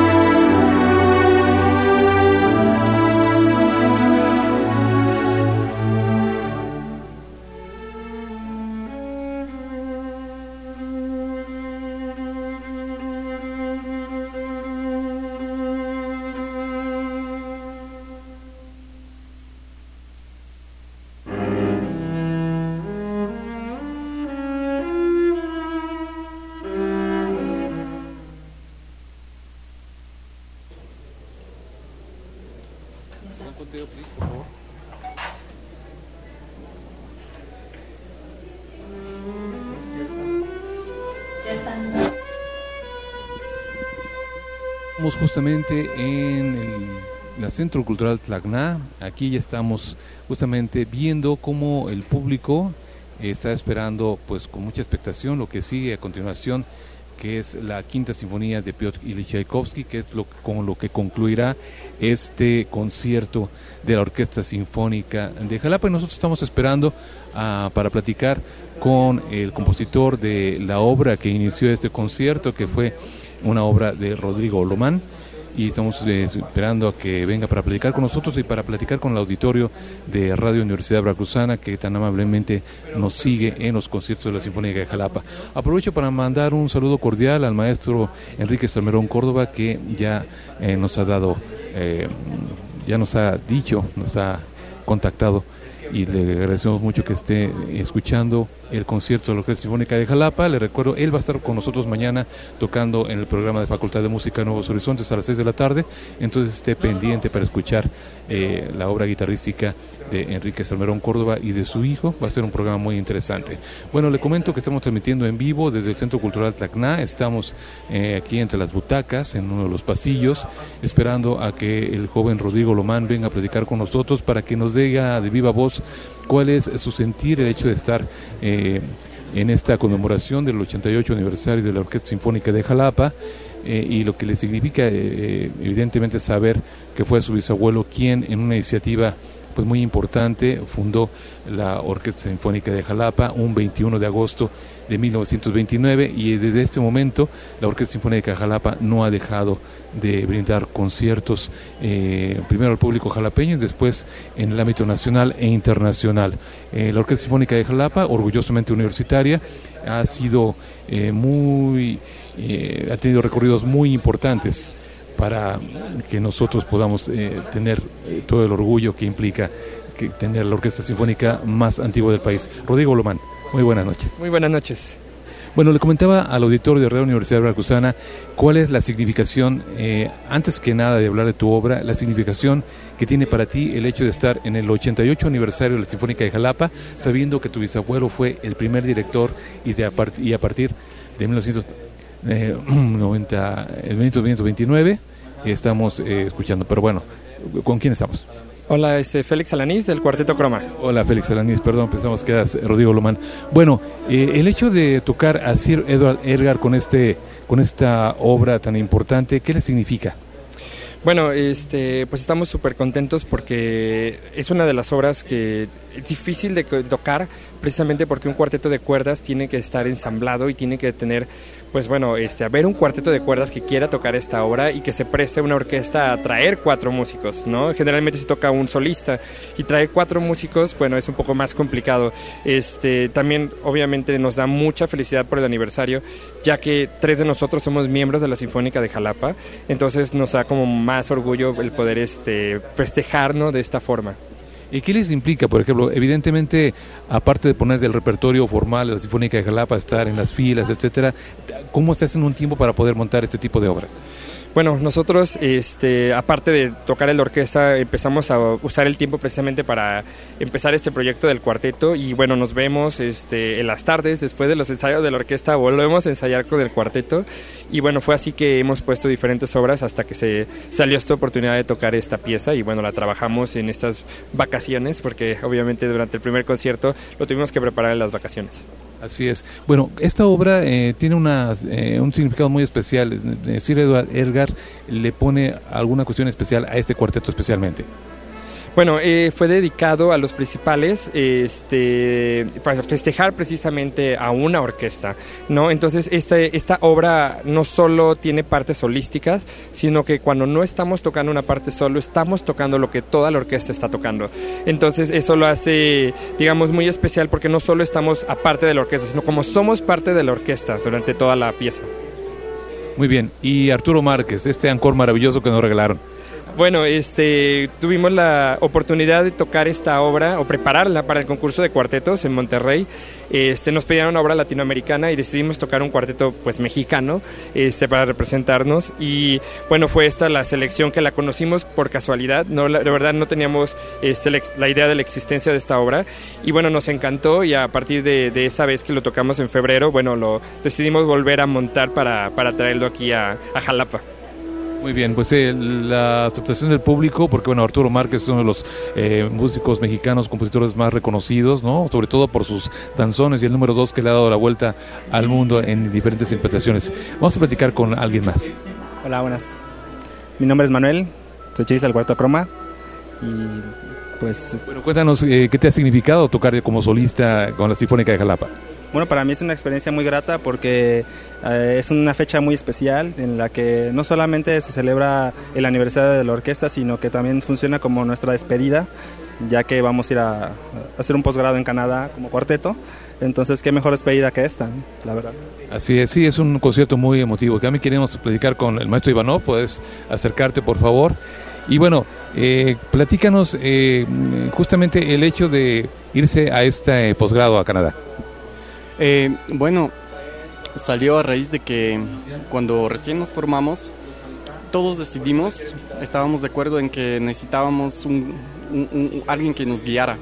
Estamos justamente en el, la Centro Cultural Tacna. Aquí ya estamos justamente viendo cómo el público está esperando, pues con mucha expectación, lo que sigue a continuación, que es la Quinta Sinfonía de Piotr Ilich Tchaikovsky, que es lo, con lo que concluirá este concierto de la Orquesta Sinfónica de Jalapa. Y nosotros estamos esperando uh, para platicar con el compositor de la obra que inició este concierto, que fue una obra de Rodrigo Lomán, y estamos eh, esperando a que venga para platicar con nosotros y para platicar con el auditorio de Radio Universidad Veracruzana, que tan amablemente nos sigue en los conciertos de la Sinfónica de Jalapa. Aprovecho para mandar un saludo cordial al maestro Enrique Salmerón Córdoba, que ya eh, nos ha dado, eh, ya nos ha dicho, nos ha contactado, y le agradecemos mucho que esté escuchando el concierto de la Orquesta Sinfónica de Jalapa. Le recuerdo, él va a estar con nosotros mañana tocando en el programa de Facultad de Música Nuevos Horizontes a las seis de la tarde, entonces esté pendiente para escuchar eh, la obra guitarrística de Enrique Salmerón Córdoba y de su hijo. Va a ser un programa muy interesante. Bueno, le comento que estamos transmitiendo en vivo desde el Centro Cultural Tacna. Estamos eh, aquí entre las butacas, en uno de los pasillos, esperando a que el joven Rodrigo Lomán venga a platicar con nosotros para que nos diga de viva voz cuál es su sentir, el hecho de estar eh, en esta conmemoración del ochenta y ocho aniversario de la Orquesta Sinfónica de Jalapa, eh, y lo que le significa eh, evidentemente saber que fue su bisabuelo quien, en una iniciativa pues muy importante, fundó la Orquesta Sinfónica de Jalapa un veintiuno de agosto de mil novecientos veintinueve, y desde este momento la Orquesta Sinfónica de Jalapa no ha dejado de brindar conciertos, eh, primero al público jalapeño y después en el ámbito nacional e internacional. Eh, la Orquesta Sinfónica de Jalapa, orgullosamente universitaria, ha sido eh, muy, eh, ha tenido recorridos muy importantes para que nosotros podamos eh, tener eh, todo el orgullo que implica que tener la Orquesta Sinfónica más antigua del país. Rodrigo Lomán, muy buenas noches. Muy buenas noches. Bueno, le comentaba al auditorio de Radio Universidad Veracruzana cuál es la significación, eh, antes que nada de hablar de tu obra, la significación que tiene para ti el hecho de estar en el ochenta y ocho aniversario de la Sinfónica de Jalapa, sabiendo que tu bisabuelo fue el primer director y, de a, part- y a partir de mil novecientos noventa, mil novecientos veintinueve estamos eh, escuchando. Pero bueno, ¿con quién estamos? Hola, este Félix Alanís del Cuarteto Croma. Hola, Félix Alanís, perdón, pensamos que eras Rodrigo Lomán. Bueno, eh, el hecho de tocar a Sir Edward Elgar con este con esta obra tan importante, ¿qué le significa? Bueno, este, pues estamos súper contentos porque es una de las obras que difícil de tocar, precisamente porque un cuarteto de cuerdas tiene que estar ensamblado y tiene que tener, pues bueno, este, haber un cuarteto de cuerdas que quiera tocar esta obra y que se preste a una orquesta a traer cuatro músicos, ¿no? Generalmente se toca un solista y traer cuatro músicos, bueno, es un poco más complicado. Este, también, obviamente, nos da mucha felicidad por el aniversario, ya que tres de nosotros somos miembros de la Sinfónica de Jalapa, entonces nos da como más orgullo el poder este, festejar, ¿no?, de esta forma. ¿Y qué les implica, por ejemplo, evidentemente, aparte de poner del repertorio formal de la Sinfónica de Jalapa, estar en las filas, etcétera, cómo se hace en un tiempo para poder montar este tipo de obras? Bueno, nosotros, este, aparte de tocar en la orquesta, empezamos a usar el tiempo precisamente para empezar este proyecto del cuarteto y bueno, nos vemos este, en las tardes, después de los ensayos de la orquesta, volvemos a ensayar con el cuarteto y bueno, fue así que hemos puesto diferentes obras hasta que se salió esta oportunidad de tocar esta pieza y bueno, la trabajamos en estas vacaciones porque obviamente durante el primer concierto lo tuvimos que preparar en las vacaciones. Así es. Bueno, esta obra eh, tiene una, eh, un significado muy especial. Sir Edward Elgar le pone alguna cuestión especial a este cuarteto especialmente. Bueno, eh, fue dedicado a los principales este, para festejar precisamente a una orquesta, ¿no? Entonces, este, esta obra no solo tiene partes solísticas, sino que cuando no estamos tocando una parte solo, estamos tocando lo que toda la orquesta está tocando. Entonces, eso lo hace, digamos, muy especial porque no solo estamos aparte de la orquesta, sino como somos parte de la orquesta durante toda la pieza. Muy bien. Y Arturo Márquez, este encore maravilloso que nos regalaron. Bueno, este, tuvimos la oportunidad de tocar esta obra o prepararla para el concurso de cuartetos en Monterrey. Este, nos pedían una obra latinoamericana y decidimos tocar un cuarteto pues mexicano este, para representarnos y bueno, fue esta la selección que la conocimos por casualidad, no, la, de verdad no teníamos este, la, la idea de la existencia de esta obra y bueno, nos encantó y a partir de, de esa vez que lo tocamos en febrero, bueno, lo decidimos volver a montar para, para traerlo aquí a, a Jalapa. Muy bien, pues eh, la aceptación del público, porque bueno, Arturo Márquez es uno de los eh, músicos mexicanos, compositores más reconocidos, ¿no? Sobre todo por sus danzones y el número dos que le ha dado la vuelta al mundo en diferentes interpretaciones. Vamos a platicar con alguien más. Hola, buenas. Mi nombre es Manuel, soy chelista del Cuarteto Croma y pues... Bueno, cuéntanos eh, qué te ha significado tocar como solista con la Sinfónica de Jalapa. Bueno, para mí es una experiencia muy grata porque eh, es una fecha muy especial en la que no solamente se celebra el aniversario de la orquesta, sino que también funciona como nuestra despedida, ya que vamos a ir a, a hacer un posgrado en Canadá como cuarteto. Entonces, qué mejor despedida que esta, ¿no? La verdad. Así es, sí, es un concierto muy emotivo. Que a mí queremos platicar con el maestro Ivanov, puedes acercarte, por favor. Y bueno, eh, platícanos eh, justamente el hecho de irse a este posgrado a Canadá. Eh, bueno, salió a raíz de que cuando recién nos formamos, todos decidimos, estábamos de acuerdo en que necesitábamos un, un, un, alguien que nos guiara,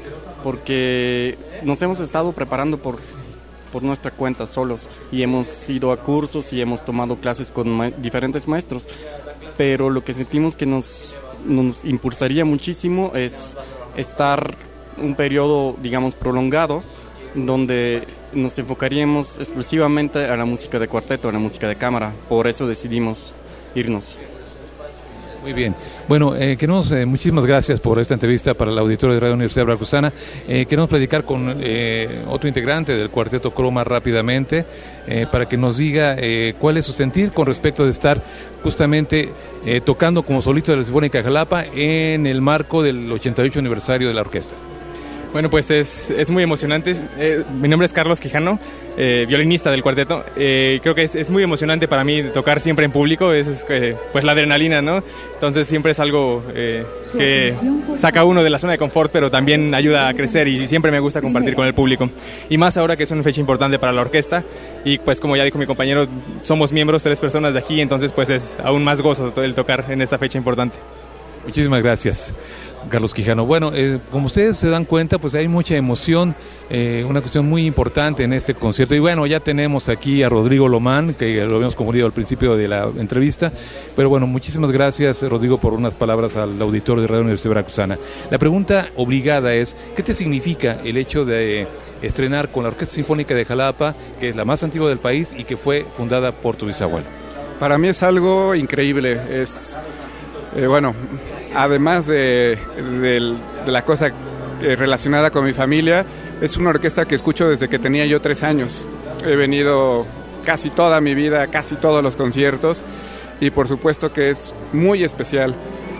porque nos hemos estado preparando por, por nuestra cuenta solos y hemos ido a cursos y hemos tomado clases con ma- diferentes maestros, pero lo que sentimos que nos, nos impulsaría muchísimo es estar un periodo, digamos, prolongado, donde nos enfocaríamos exclusivamente a la música de cuarteto, a la música de cámara. Por eso decidimos irnos. Muy bien. Bueno, eh, queremos, eh, muchísimas gracias por esta entrevista para el auditorio de Radio Universidad Veracruzana. Eh, queremos platicar con eh, otro integrante del Cuarteto Croma rápidamente eh, para que nos diga eh, cuál es su sentir con respecto de estar justamente eh, tocando como solista de la Sinfónica de Jalapa en el marco del ochenta y ocho aniversario de la orquesta. Bueno, pues es, es muy emocionante. Eh, mi nombre es Carlos Quijano, eh, violinista del cuarteto. Eh, creo que es, es muy emocionante para mí tocar siempre en público, es, es eh, pues la adrenalina, ¿no? Entonces siempre es algo eh, que saca a uno de la zona de confort, pero también ayuda a crecer y siempre me gusta compartir con el público. Y más ahora que es una fecha importante para la orquesta y pues como ya dijo mi compañero, somos miembros, tres personas de aquí, entonces pues es aún más gozo el tocar en esta fecha importante. Muchísimas gracias, Carlos Quijano. Bueno, eh, como ustedes se dan cuenta, pues hay mucha emoción, eh, una cuestión muy importante en este concierto. Y bueno, ya tenemos aquí a Rodrigo Lomán, que lo habíamos confundido al principio de la entrevista. Pero bueno, muchísimas gracias, Rodrigo, por unas palabras al auditorio de Radio Universidad Veracruzana. La pregunta obligada es, ¿qué te significa el hecho de estrenar con la Orquesta Sinfónica de Jalapa, que es la más antigua del país y que fue fundada por tu bisabuelo? Para mí es algo increíble. Es, eh, bueno... Además de, de, de la cosa eh, relacionada con mi familia. Es una orquesta que escucho desde que tenía yo tres años. He venido casi toda mi vida, casi todos los conciertos, y por supuesto que es muy especial.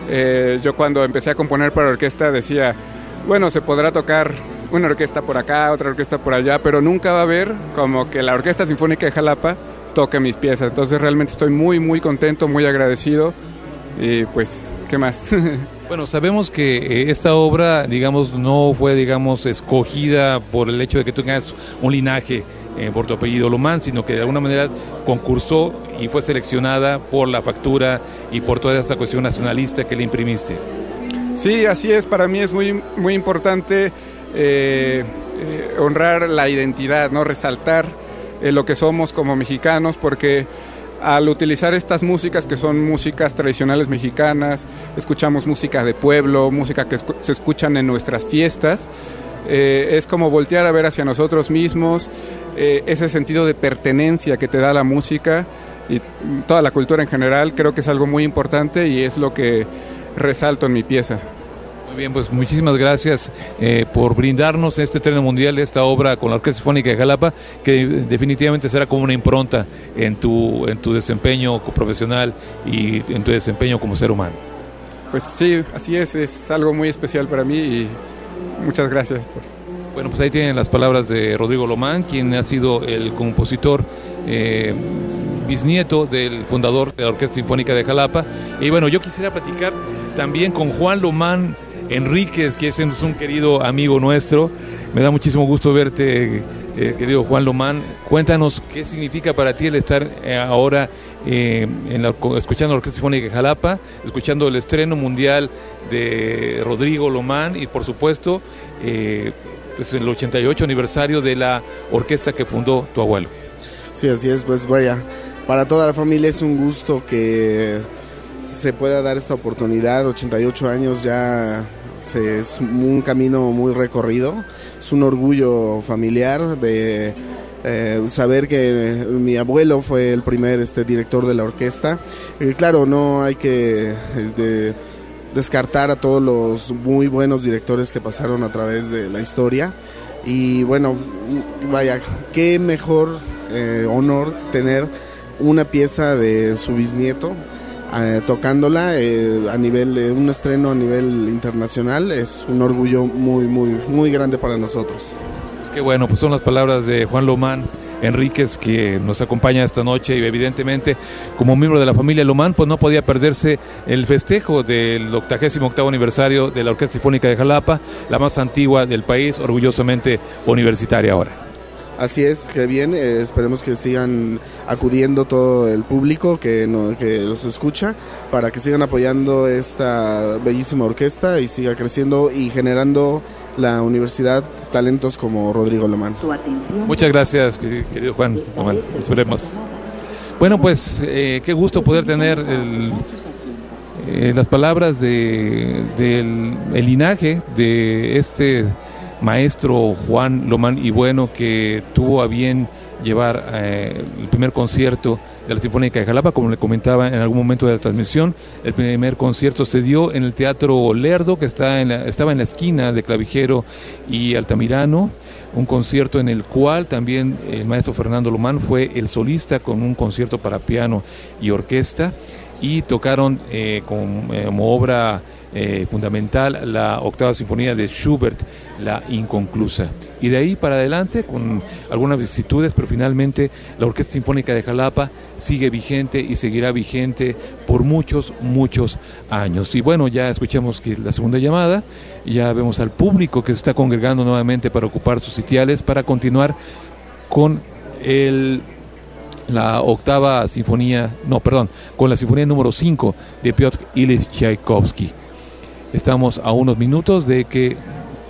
Eh, yo cuando empecé a componer para orquesta decía, bueno, se podrá tocar una orquesta por acá, otra orquesta por allá, pero nunca va a haber como que la Orquesta Sinfónica de Jalapa toque mis piezas. Entonces realmente estoy muy, muy contento, muy agradecido, y pues, ¿qué más? Bueno, sabemos que eh, esta obra, digamos, no fue, digamos, escogida por el hecho de que tú tengas un linaje eh, por tu apellido Lomán, sino que de alguna manera concursó y fue seleccionada por la factura y por toda esta cuestión nacionalista que le imprimiste. Sí, así es. Para mí es muy, muy importante eh, eh, honrar la identidad, ¿no? Resaltar eh, lo que somos como mexicanos, porque al utilizar estas músicas que son músicas tradicionales mexicanas, escuchamos música de pueblo, música que escu- se escuchan en nuestras fiestas, eh, es como voltear a ver hacia nosotros mismos, eh, ese sentido de pertenencia que te da la música y toda la cultura en general. Creo que es algo muy importante y es lo que resalto en mi pieza. Muy bien, pues muchísimas gracias eh, por brindarnos este estreno mundial de esta obra con la Orquesta Sinfónica de Jalapa, que definitivamente será como una impronta en tu, en tu desempeño profesional y en tu desempeño como ser humano. Pues sí, así es, es algo muy especial para mí y muchas gracias. Por... Bueno, pues ahí tienen las palabras de Rodrigo Lomán, quien ha sido el compositor eh, bisnieto del fundador de la Orquesta Sinfónica de Jalapa. Y bueno, yo quisiera platicar también con Juan Lomán Enríquez, que es un querido amigo nuestro. Me da muchísimo gusto verte, eh, querido Juan Lomán. Cuéntanos qué significa para ti el estar eh, ahora eh, en la, escuchando la Orquesta Sinfónica de Jalapa, escuchando el estreno mundial de Rodrigo Lomán y por supuesto eh, pues el ochenta y ocho aniversario de la orquesta que fundó tu abuelo. Sí, así es, pues vaya, para toda la familia es un gusto que se pueda dar esta oportunidad. Ochenta y ocho años ya se, es un camino muy recorrido, es un orgullo familiar de eh, saber que mi abuelo fue el primer este, director de la orquesta. Y claro, no hay que de, descartar a todos los muy buenos directores que pasaron a través de la historia, y bueno, vaya, qué mejor eh, honor tener una pieza de su bisnieto Eh, tocándola eh, a nivel, eh, un estreno a nivel internacional. Es un orgullo muy, muy, muy grande para nosotros. Es que bueno, pues son las palabras de Juan Lomán Enríquez, que nos acompaña esta noche, y evidentemente como miembro de la familia Lomán pues no podía perderse el festejo del octagésimo octavo aniversario de la Orquesta Sinfónica de Jalapa, la más antigua del país, orgullosamente universitaria ahora. Así es, que bien, eh, esperemos que sigan acudiendo todo el público que, no, que los escucha, para que sigan apoyando esta bellísima orquesta y siga creciendo y generando la universidad talentos como Rodrigo Lomán. Muchas gracias, querido Juan Lomán, esperemos. Bueno, pues eh, qué gusto poder tener el, eh, las palabras de, del el linaje de este maestro Juan Lomán y Bueno, que tuvo a bien llevar eh, el primer concierto de la Sinfónica de Jalapa. Como le comentaba en algún momento de la transmisión, el primer concierto se dio en el Teatro Lerdo, que está en la, estaba en la esquina de Clavijero y Altamirano, un concierto en el cual también el maestro Fernando Lomán fue el solista con un concierto para piano y orquesta, y tocaron eh, con, eh, como obra Eh, fundamental la octava sinfonía de Schubert, la inconclusa, y de ahí para adelante con algunas vicisitudes, pero finalmente la Orquesta Sinfónica de Jalapa sigue vigente y seguirá vigente por muchos, muchos años. Y bueno, ya escuchamos que la segunda llamada, ya vemos al público que se está congregando nuevamente para ocupar sus sitiales, para continuar con el la octava sinfonía, no, perdón, con la sinfonía número cinco de Piotr Ilyich Tchaikovsky. Estamos a unos minutos de que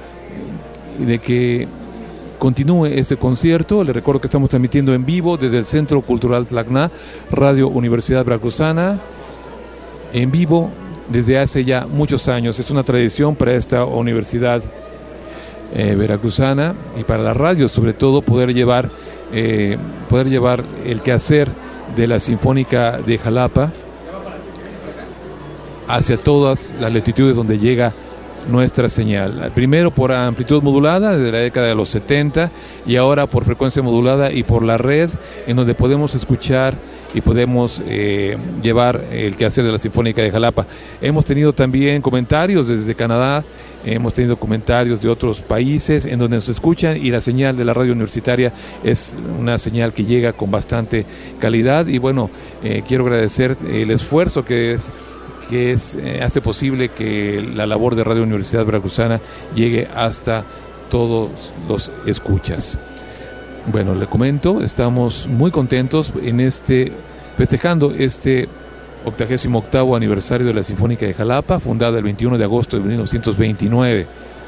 de que continúe este concierto. Les recuerdo que estamos transmitiendo en vivo desde el Centro Cultural Tlacna, Radio Universidad Veracruzana, en vivo desde hace ya muchos años. Es una tradición para esta universidad eh, veracruzana y para la radio, sobre todo, poder llevar eh, poder llevar el quehacer de la Sinfónica de Jalapa hacia todas las latitudes donde llega nuestra señal. Primero por amplitud modulada desde la década de los setenta y ahora por frecuencia modulada y por la red, en donde podemos escuchar y podemos eh, llevar el quehacer de la Sinfónica de Jalapa. Hemos tenido también comentarios desde Canadá, hemos tenido comentarios de otros países en donde nos escuchan, y la señal de la radio universitaria es una señal que llega con bastante calidad. Y bueno, eh, quiero agradecer el esfuerzo que es que es, eh, hace posible que la labor de Radio Universidad Veracruzana llegue hasta todos los escuchas. Bueno, le comento, estamos muy contentos en este festejando este octagésimo octavo aniversario de la Sinfónica de Jalapa, fundada el veintiuno de agosto de mil novecientos veintinueve.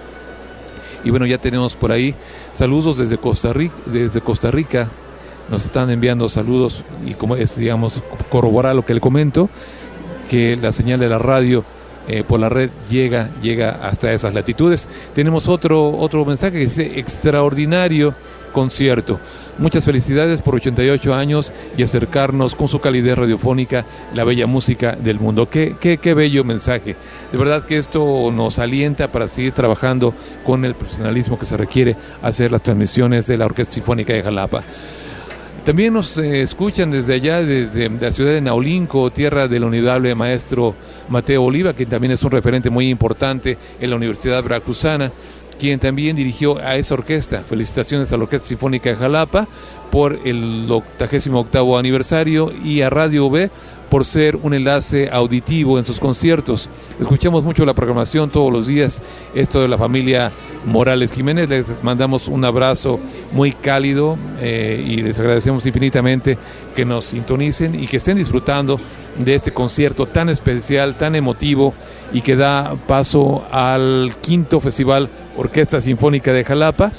Y bueno, ya tenemos por ahí saludos desde Costa Rica, desde Costa Rica nos están enviando saludos, y como es, digamos, corroborar lo que le comento, que la señal de la radio eh, por la red llega llega hasta esas latitudes. Tenemos otro otro mensaje que dice: extraordinario concierto. Muchas felicidades por ochenta y ocho años y acercarnos con su calidez radiofónica la bella música del mundo. Qué, qué, qué bello mensaje. De verdad que esto nos alienta para seguir trabajando con el profesionalismo que se requiere hacer las transmisiones de la Orquesta Sinfónica de Jalapa. También nos eh, escuchan desde allá, desde la ciudad de Naulinco, tierra del inolvidable maestro Mateo Oliva, que también es un referente muy importante en la Universidad Veracruzana, quien también dirigió a esa orquesta. Felicitaciones a la Orquesta Sinfónica de Jalapa por el octagésimo octavo aniversario, y a Radio B por ser un enlace auditivo en sus conciertos. Escuchamos mucho la programación todos los días, esto de la familia Morales Jiménez. Les mandamos un abrazo muy cálido eh, y les agradecemos infinitamente que nos sintonicen y que estén disfrutando de este concierto tan especial, tan emotivo, y que da paso al quinto Festival Orquesta Sinfónica de Jalapa,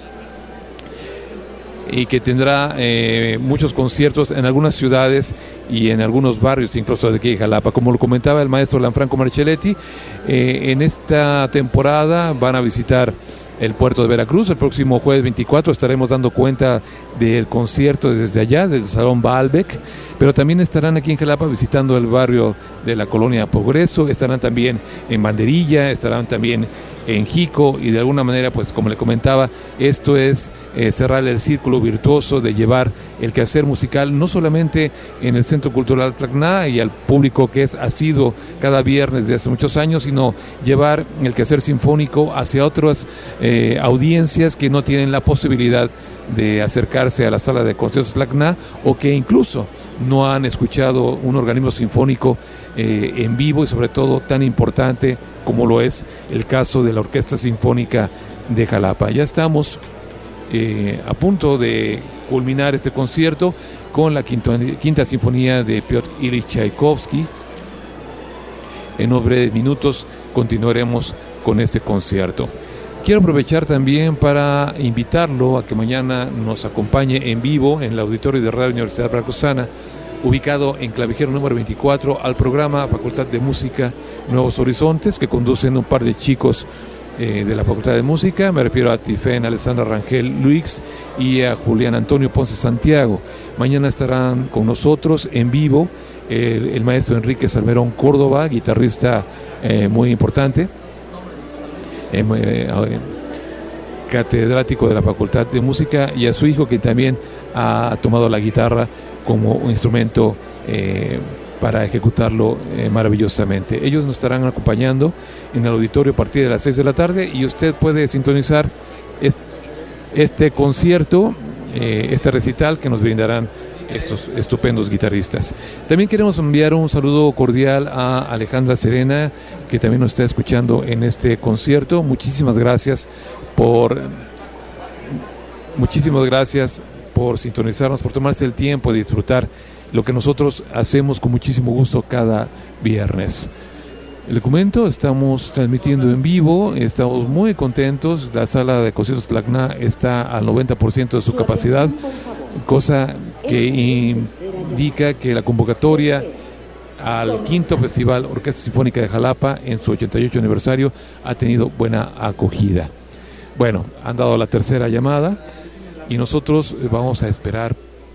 y que tendrá eh, muchos conciertos en algunas ciudades y en algunos barrios incluso de aquí de Jalapa. Como lo comentaba el maestro Lanfranco Marcelletti, eh, en esta temporada van a visitar el puerto de Veracruz. El próximo jueves veinticuatro estaremos dando cuenta del concierto desde allá, desde el Salón Baalbek, pero también estarán aquí en Jalapa visitando el barrio de la Colonia Progreso, estarán también en Banderilla, estarán también en Jico, y de alguna manera, pues como le comentaba, esto es eh, cerrar el círculo virtuoso de llevar el quehacer musical no solamente en el Centro Cultural Tacna y al público que es asiduo cada viernes desde hace muchos años, sino llevar el quehacer sinfónico hacia otras eh, audiencias que no tienen la posibilidad de acercarse a la sala de conciertos Tacna, o que incluso no han escuchado un organismo sinfónico eh, en vivo, y sobre todo tan importante como lo es el caso de la Orquesta Sinfónica de Jalapa. Ya estamos eh, a punto de culminar este concierto con la quinta, quinta sinfonía de Piotr Ilich Tchaikovsky. En unos breves minutos continuaremos con este concierto. Quiero aprovechar también para invitarlo a que mañana nos acompañe en vivo en el auditorio de Radio Universidad Veracruzana, ubicado en Clavijero número veinticuatro, al programa Facultad de Música Nuevos Horizontes, que conducen un par de chicos eh, de la Facultad de Música. Me refiero a Tifen Alessandra Rangel Luix y a Julián Antonio Ponce Santiago. Mañana estarán con nosotros en vivo el, el maestro Enrique Salmerón Córdoba, guitarrista eh, muy importante, eh, eh, catedrático de la Facultad de Música, y a su hijo, que también ha tomado la guitarra como un instrumento eh, para ejecutarlo eh, maravillosamente. Ellos nos estarán acompañando en el auditorio a partir de las seis de la tarde, y usted puede sintonizar est- este concierto, eh, este recital que nos brindarán estos estupendos guitarristas. También queremos enviar un saludo cordial a Alejandra Serena, que también nos está escuchando en este concierto. Muchísimas gracias por muchísimas gracias por sintonizarnos, por tomarse el tiempo de disfrutar lo que nosotros hacemos con muchísimo gusto cada viernes. Le comento, estamos transmitiendo en vivo, estamos muy contentos. La sala de conciertos Tacna está al noventa por ciento de su capacidad, cosa que indica que la convocatoria al quinto Festival Orquesta Sinfónica de Jalapa en su ochenta y ocho aniversario ha tenido buena acogida. Bueno, han dado la tercera llamada y nosotros vamos a esperar,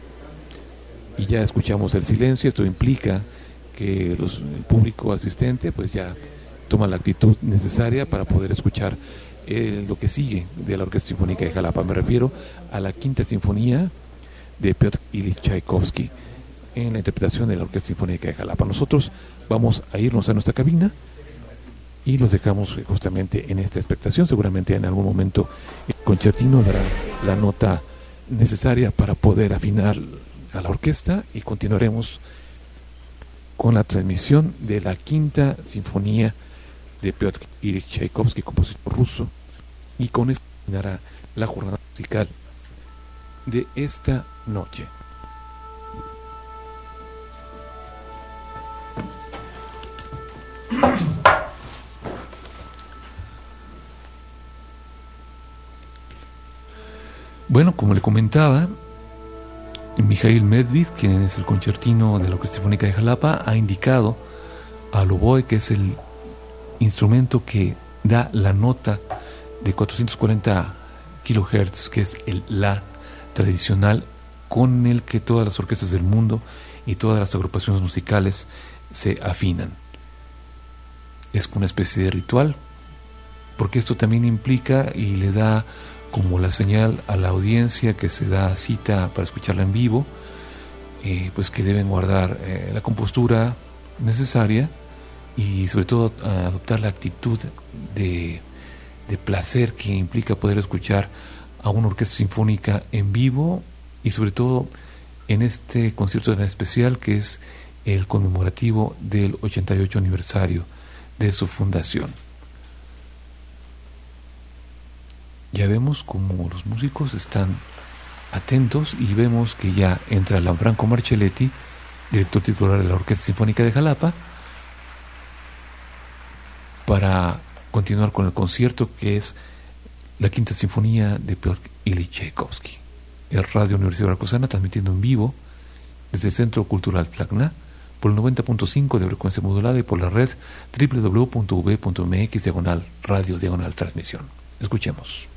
y ya escuchamos el silencio. Esto implica que los, el público asistente pues ya toma la actitud necesaria para poder escuchar eh, lo que sigue de la Orquesta Sinfónica de Jalapa. Me refiero a la Quinta Sinfonía de Piotr Ilich Tchaikovsky en la interpretación de la Orquesta Sinfónica de Jalapa. Nosotros vamos a irnos a nuestra cabina y los dejamos justamente en esta expectación. Seguramente en algún momento el concertino dará la nota necesaria para poder afinar a la orquesta y continuaremos con la transmisión de la Quinta Sinfonía de Piotr Ilich Tchaikovsky, compositor ruso, y con esto terminará la jornada musical de esta noche. Bueno, como le comentaba, Mikhail Medved, quien es el concertino de la Orquesta Sinfónica de Jalapa, ha indicado al oboe, que es el instrumento que da la nota de cuatrocientos cuarenta kilohertz, que es el La tradicional, con el que todas las orquestas del mundo y todas las agrupaciones musicales se afinan. Es una especie de ritual, porque esto también implica y le da como la señal a la audiencia que se da cita para escucharla en vivo, eh, pues que deben guardar eh, la compostura necesaria y sobre todo adoptar la actitud de, de placer que implica poder escuchar a una orquesta sinfónica en vivo, y sobre todo en este concierto tan especial que es el conmemorativo del ochenta y ocho aniversario de su fundación. Ya vemos como los músicos están atentos y vemos que ya entra Lanfranco Marcelletti, director titular de la Orquesta Sinfónica de Jalapa, para continuar con el concierto que es la Quinta Sinfonía de Piotr Ilich Tchaikovsky. Es Radio Universidad Veracruzana, transmitiendo en vivo desde el Centro Cultural Tlacna por el noventa punto cinco de frecuencia modulada y por la red doble u doble u doble u punto u b punto m x diagonal radio diagonal transmisión. Escuchemos.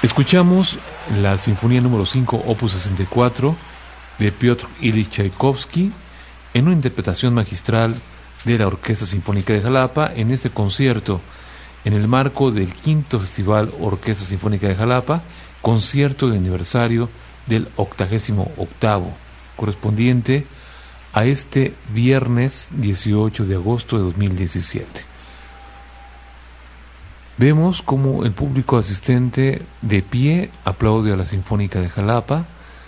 Escuchamos la Sinfonía número cinco, opus sesenta y cuatro, de Piotr Ilich Tchaikovsky, en una interpretación magistral de la Orquesta Sinfónica de Jalapa, en este concierto, en el marco del quinto Festival Orquesta Sinfónica de Jalapa, concierto de aniversario del octagésimo octavo, correspondiente a este viernes dieciocho de agosto de dos mil diecisiete. Vemos como el público asistente de pie aplaude a la Sinfónica de Jalapa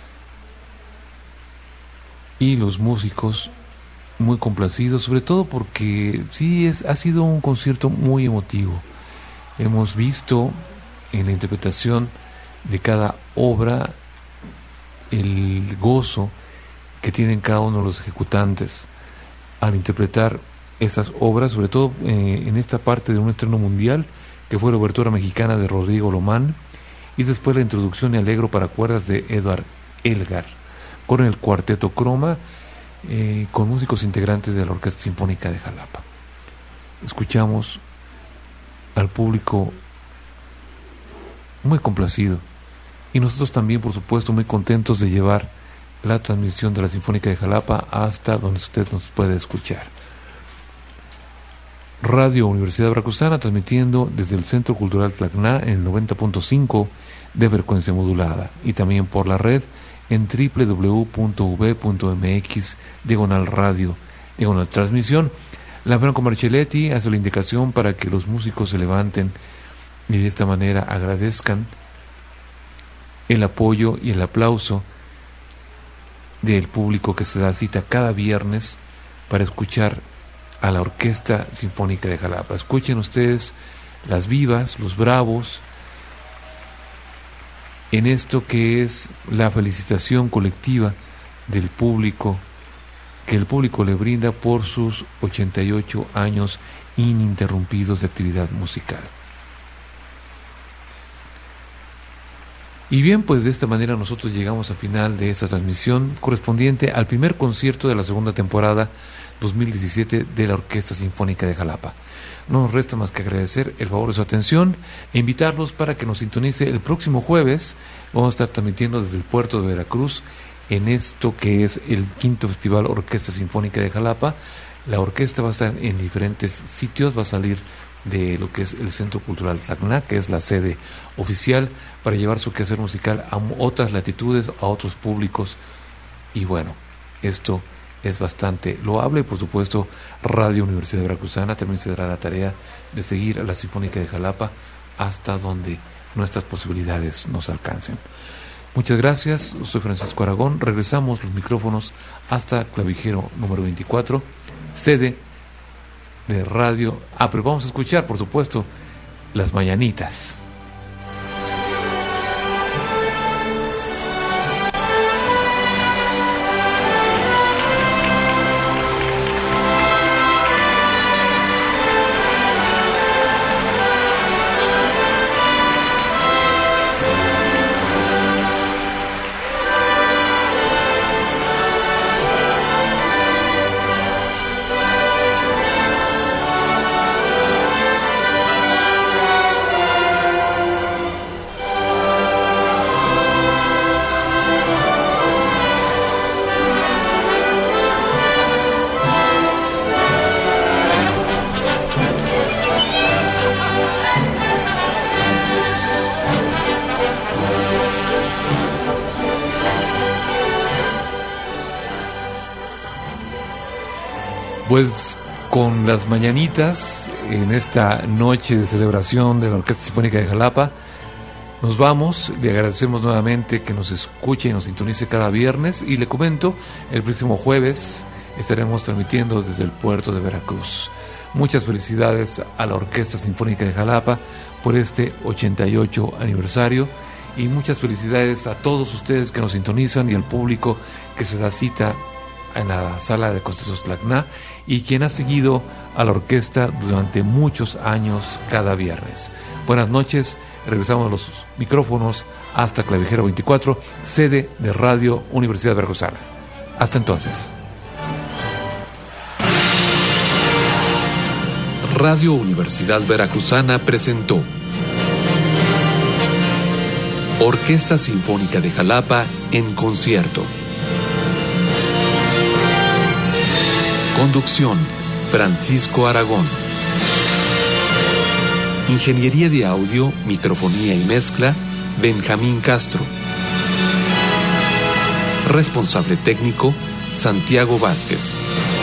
y los músicos muy complacidos, sobre todo porque sí es, ha sido un concierto muy emotivo. Hemos visto en la interpretación de cada obra el gozo que tienen cada uno de los ejecutantes al interpretar esas obras, sobre todo eh, en esta parte de un estreno mundial que fue la obertura mexicana de Rodrigo Lomán, y después la introducción y allegro para cuerdas de Edward Elgar, con el cuarteto Croma, eh, con músicos integrantes de la Orquesta Sinfónica de Jalapa. Escuchamos al público muy complacido, y nosotros también, por supuesto, muy contentos de llevar la transmisión de la Sinfónica de Jalapa hasta donde usted nos puede escuchar. Radio Universidad Veracruzana, transmitiendo desde el Centro Cultural Tlacná en el noventa punto cinco de frecuencia modulada, y también por la red en doble u doble u doble u punto u v punto m x diagonal radio diagonal transmisión. La Franco Marcelletti hace la indicación para que los músicos se levanten y de esta manera agradezcan el apoyo y el aplauso del público que se da cita cada viernes para escuchar a la Orquesta Sinfónica de Jalapa. Escuchen ustedes las vivas, los bravos, en esto que es la felicitación colectiva del público, que el público le brinda por sus ochenta y ocho años ininterrumpidos de actividad musical. Y bien, pues de esta manera nosotros llegamos al final de esta transmisión correspondiente al primer concierto de la segunda temporada dos mil diecisiete de la Orquesta Sinfónica de Jalapa. No nos resta más que agradecer el favor de su atención e invitarlos para que nos sintonice el próximo jueves. Vamos a estar transmitiendo desde el puerto de Veracruz en esto que es el quinto Festival Orquesta Sinfónica de Jalapa. La orquesta va a estar en diferentes sitios, va a salir de lo que es el Centro Cultural Tlacná, que es la sede oficial, para llevar su quehacer musical a otras latitudes, a otros públicos. Y bueno, esto es bastante loable, y por supuesto Radio Universidad Veracruzana también se dará la tarea de seguir a la Sinfónica de Jalapa hasta donde nuestras posibilidades nos alcancen. Muchas gracias, soy Francisco Aragón. Regresamos los micrófonos hasta Clavijero número veinticuatro, sede de radio. Ah, pero vamos a escuchar, por supuesto, las mañanitas. Pues con las mañanitas, en esta noche de celebración de la Orquesta Sinfónica de Jalapa, nos vamos. Le agradecemos nuevamente que nos escuche y nos sintonice cada viernes, y le comento, el próximo jueves estaremos transmitiendo desde el puerto de Veracruz. Muchas felicidades a la Orquesta Sinfónica de Jalapa por este ochenta y ocho aniversario, y muchas felicidades a todos ustedes que nos sintonizan y al público que se da cita en la sala de conciertos Tlacná, y quien ha seguido a la orquesta durante muchos años cada viernes. Buenas noches, regresamos a los micrófonos hasta Clavijero veinticuatro, sede de Radio Universidad Veracruzana. Hasta entonces. Radio Universidad Veracruzana presentó Orquesta Sinfónica de Jalapa en concierto. Conducción, Francisco Aragón. Ingeniería de audio, microfonía y mezcla, Benjamín Castro. Responsable técnico, Santiago Vázquez.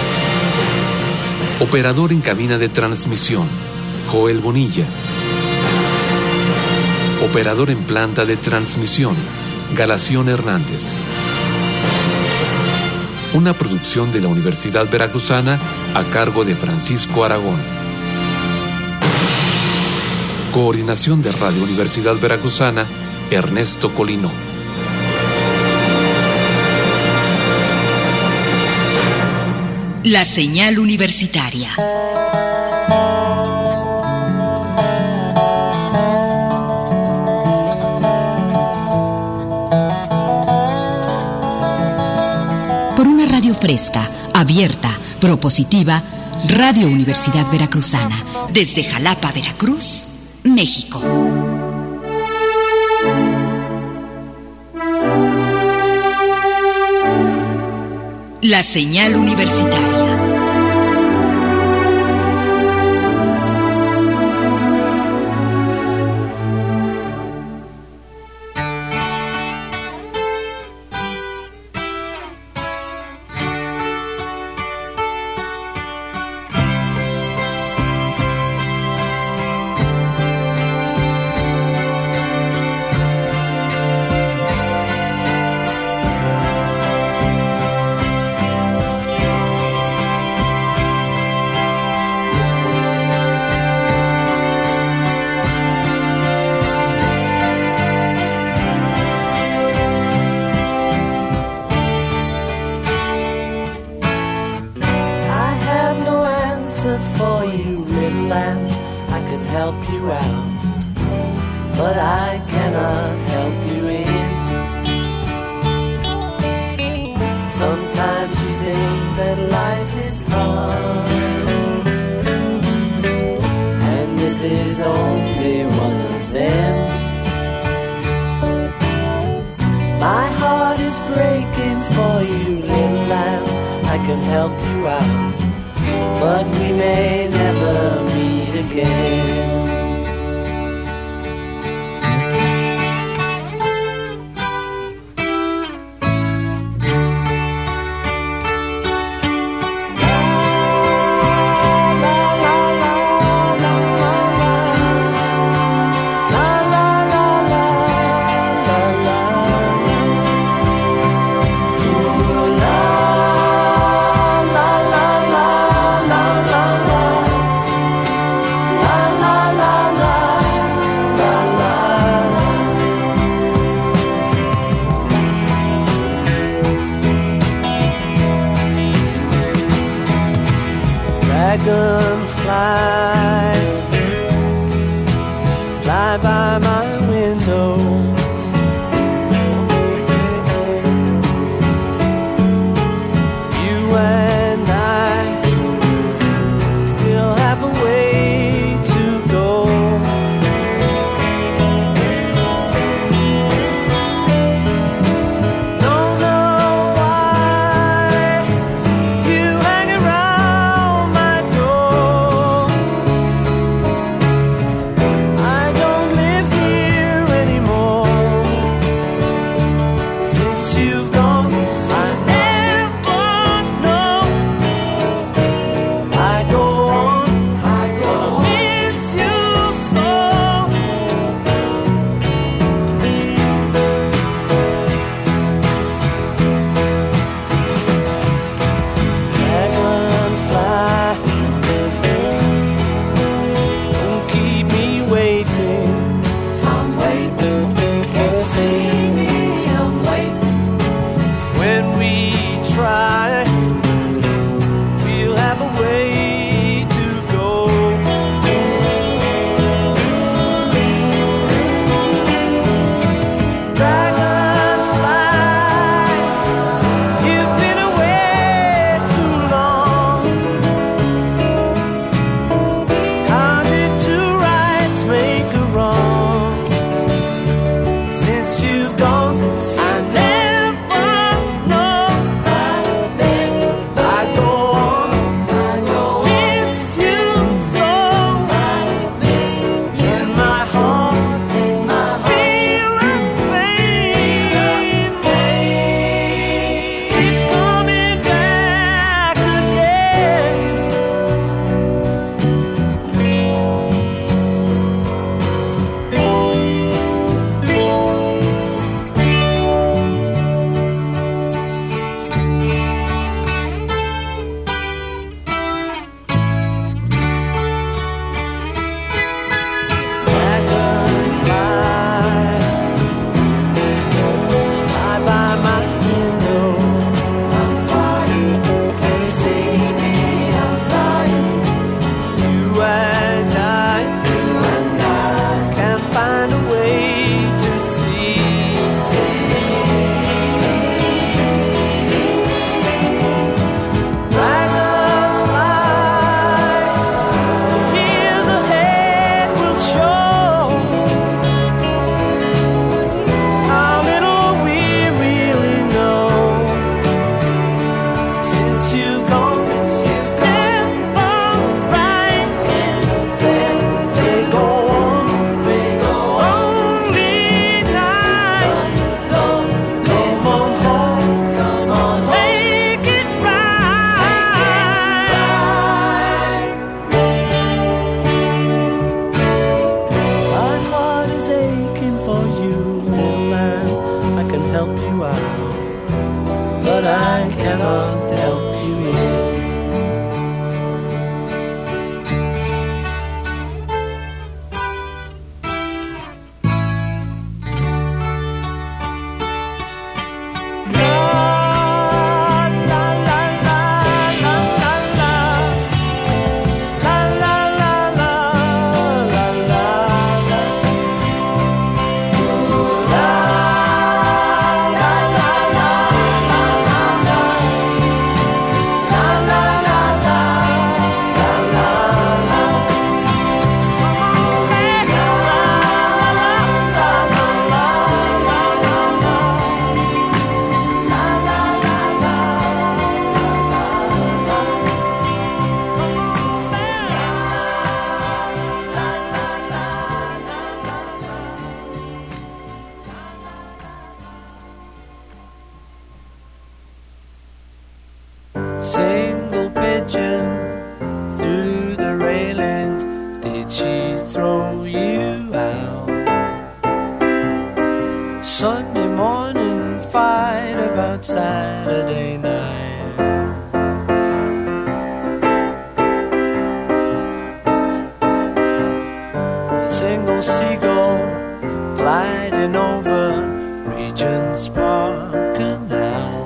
Operador en cabina de transmisión, Joel Bonilla. Operador en planta de transmisión, Galación Hernández. Una producción de la Universidad Veracruzana a cargo de Francisco Aragón. Coordinación de Radio Universidad Veracruzana, Ernesto Colino. La señal universitaria. Por una radio fresca, abierta, propositiva, Radio Universidad Veracruzana, desde Jalapa, Veracruz, México. La señal universitaria. Anymore. single seagull gliding over Regent's Park Canal.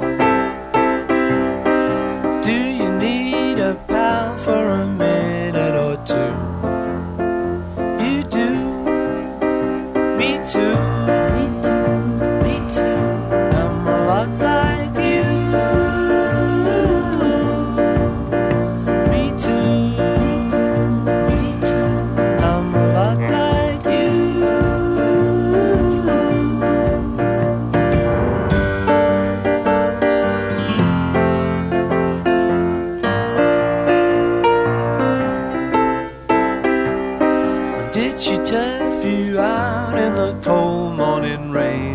Do you need a pal for a minute or two? You do. Me too. Me too. Me too. I'm a lot like you. Me too. Me too. I'm a lot like you. Did she turf you out in the cold morning rain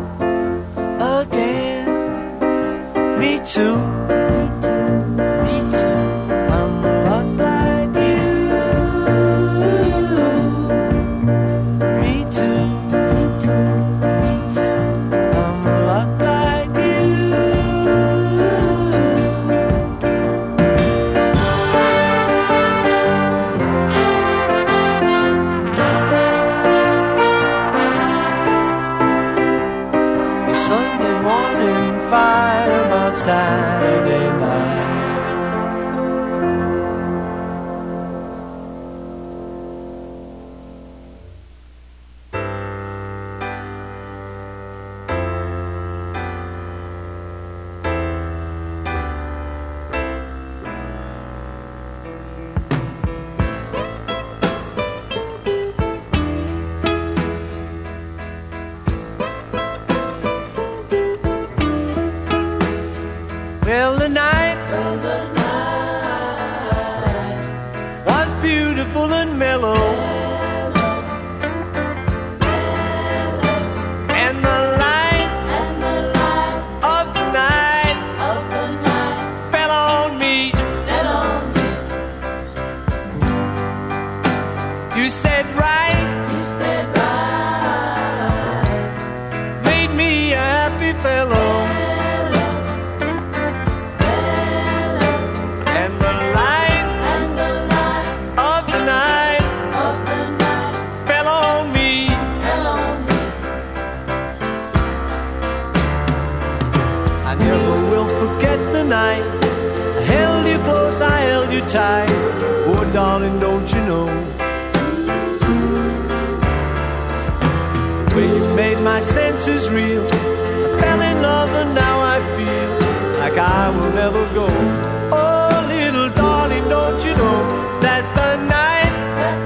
again? Me too. Me too. Me too. I'm a lot like you. Me too. Me too. Me too. I'm a lot like you. Sunday morning fight about Saturday night. Well, the night, well, the night was beautiful and mellow, mellow, mellow. And the light, and the light of the night, of the night fell on me, fell on me. You said right, you said right, made me a happy fellow. Night. I held you close, I held you tight. Oh, darling, don't you know? The way you made my senses real. I fell in love and now I feel like I will never go. Oh, little darling, don't you know that the night, that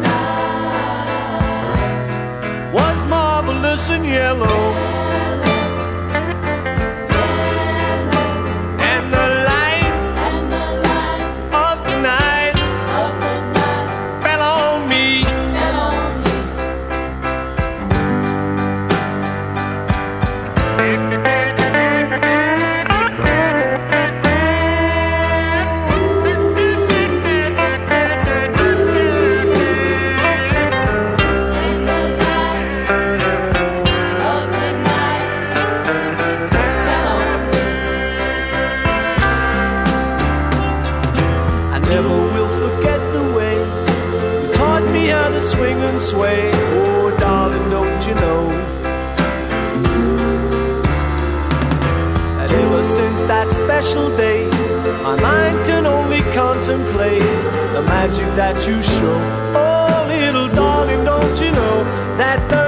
the night was marvelous and yellow. Sway, oh darling, don't you know that ever since that special day, my mind can only contemplate the magic that you show. Oh little darling, don't you know that the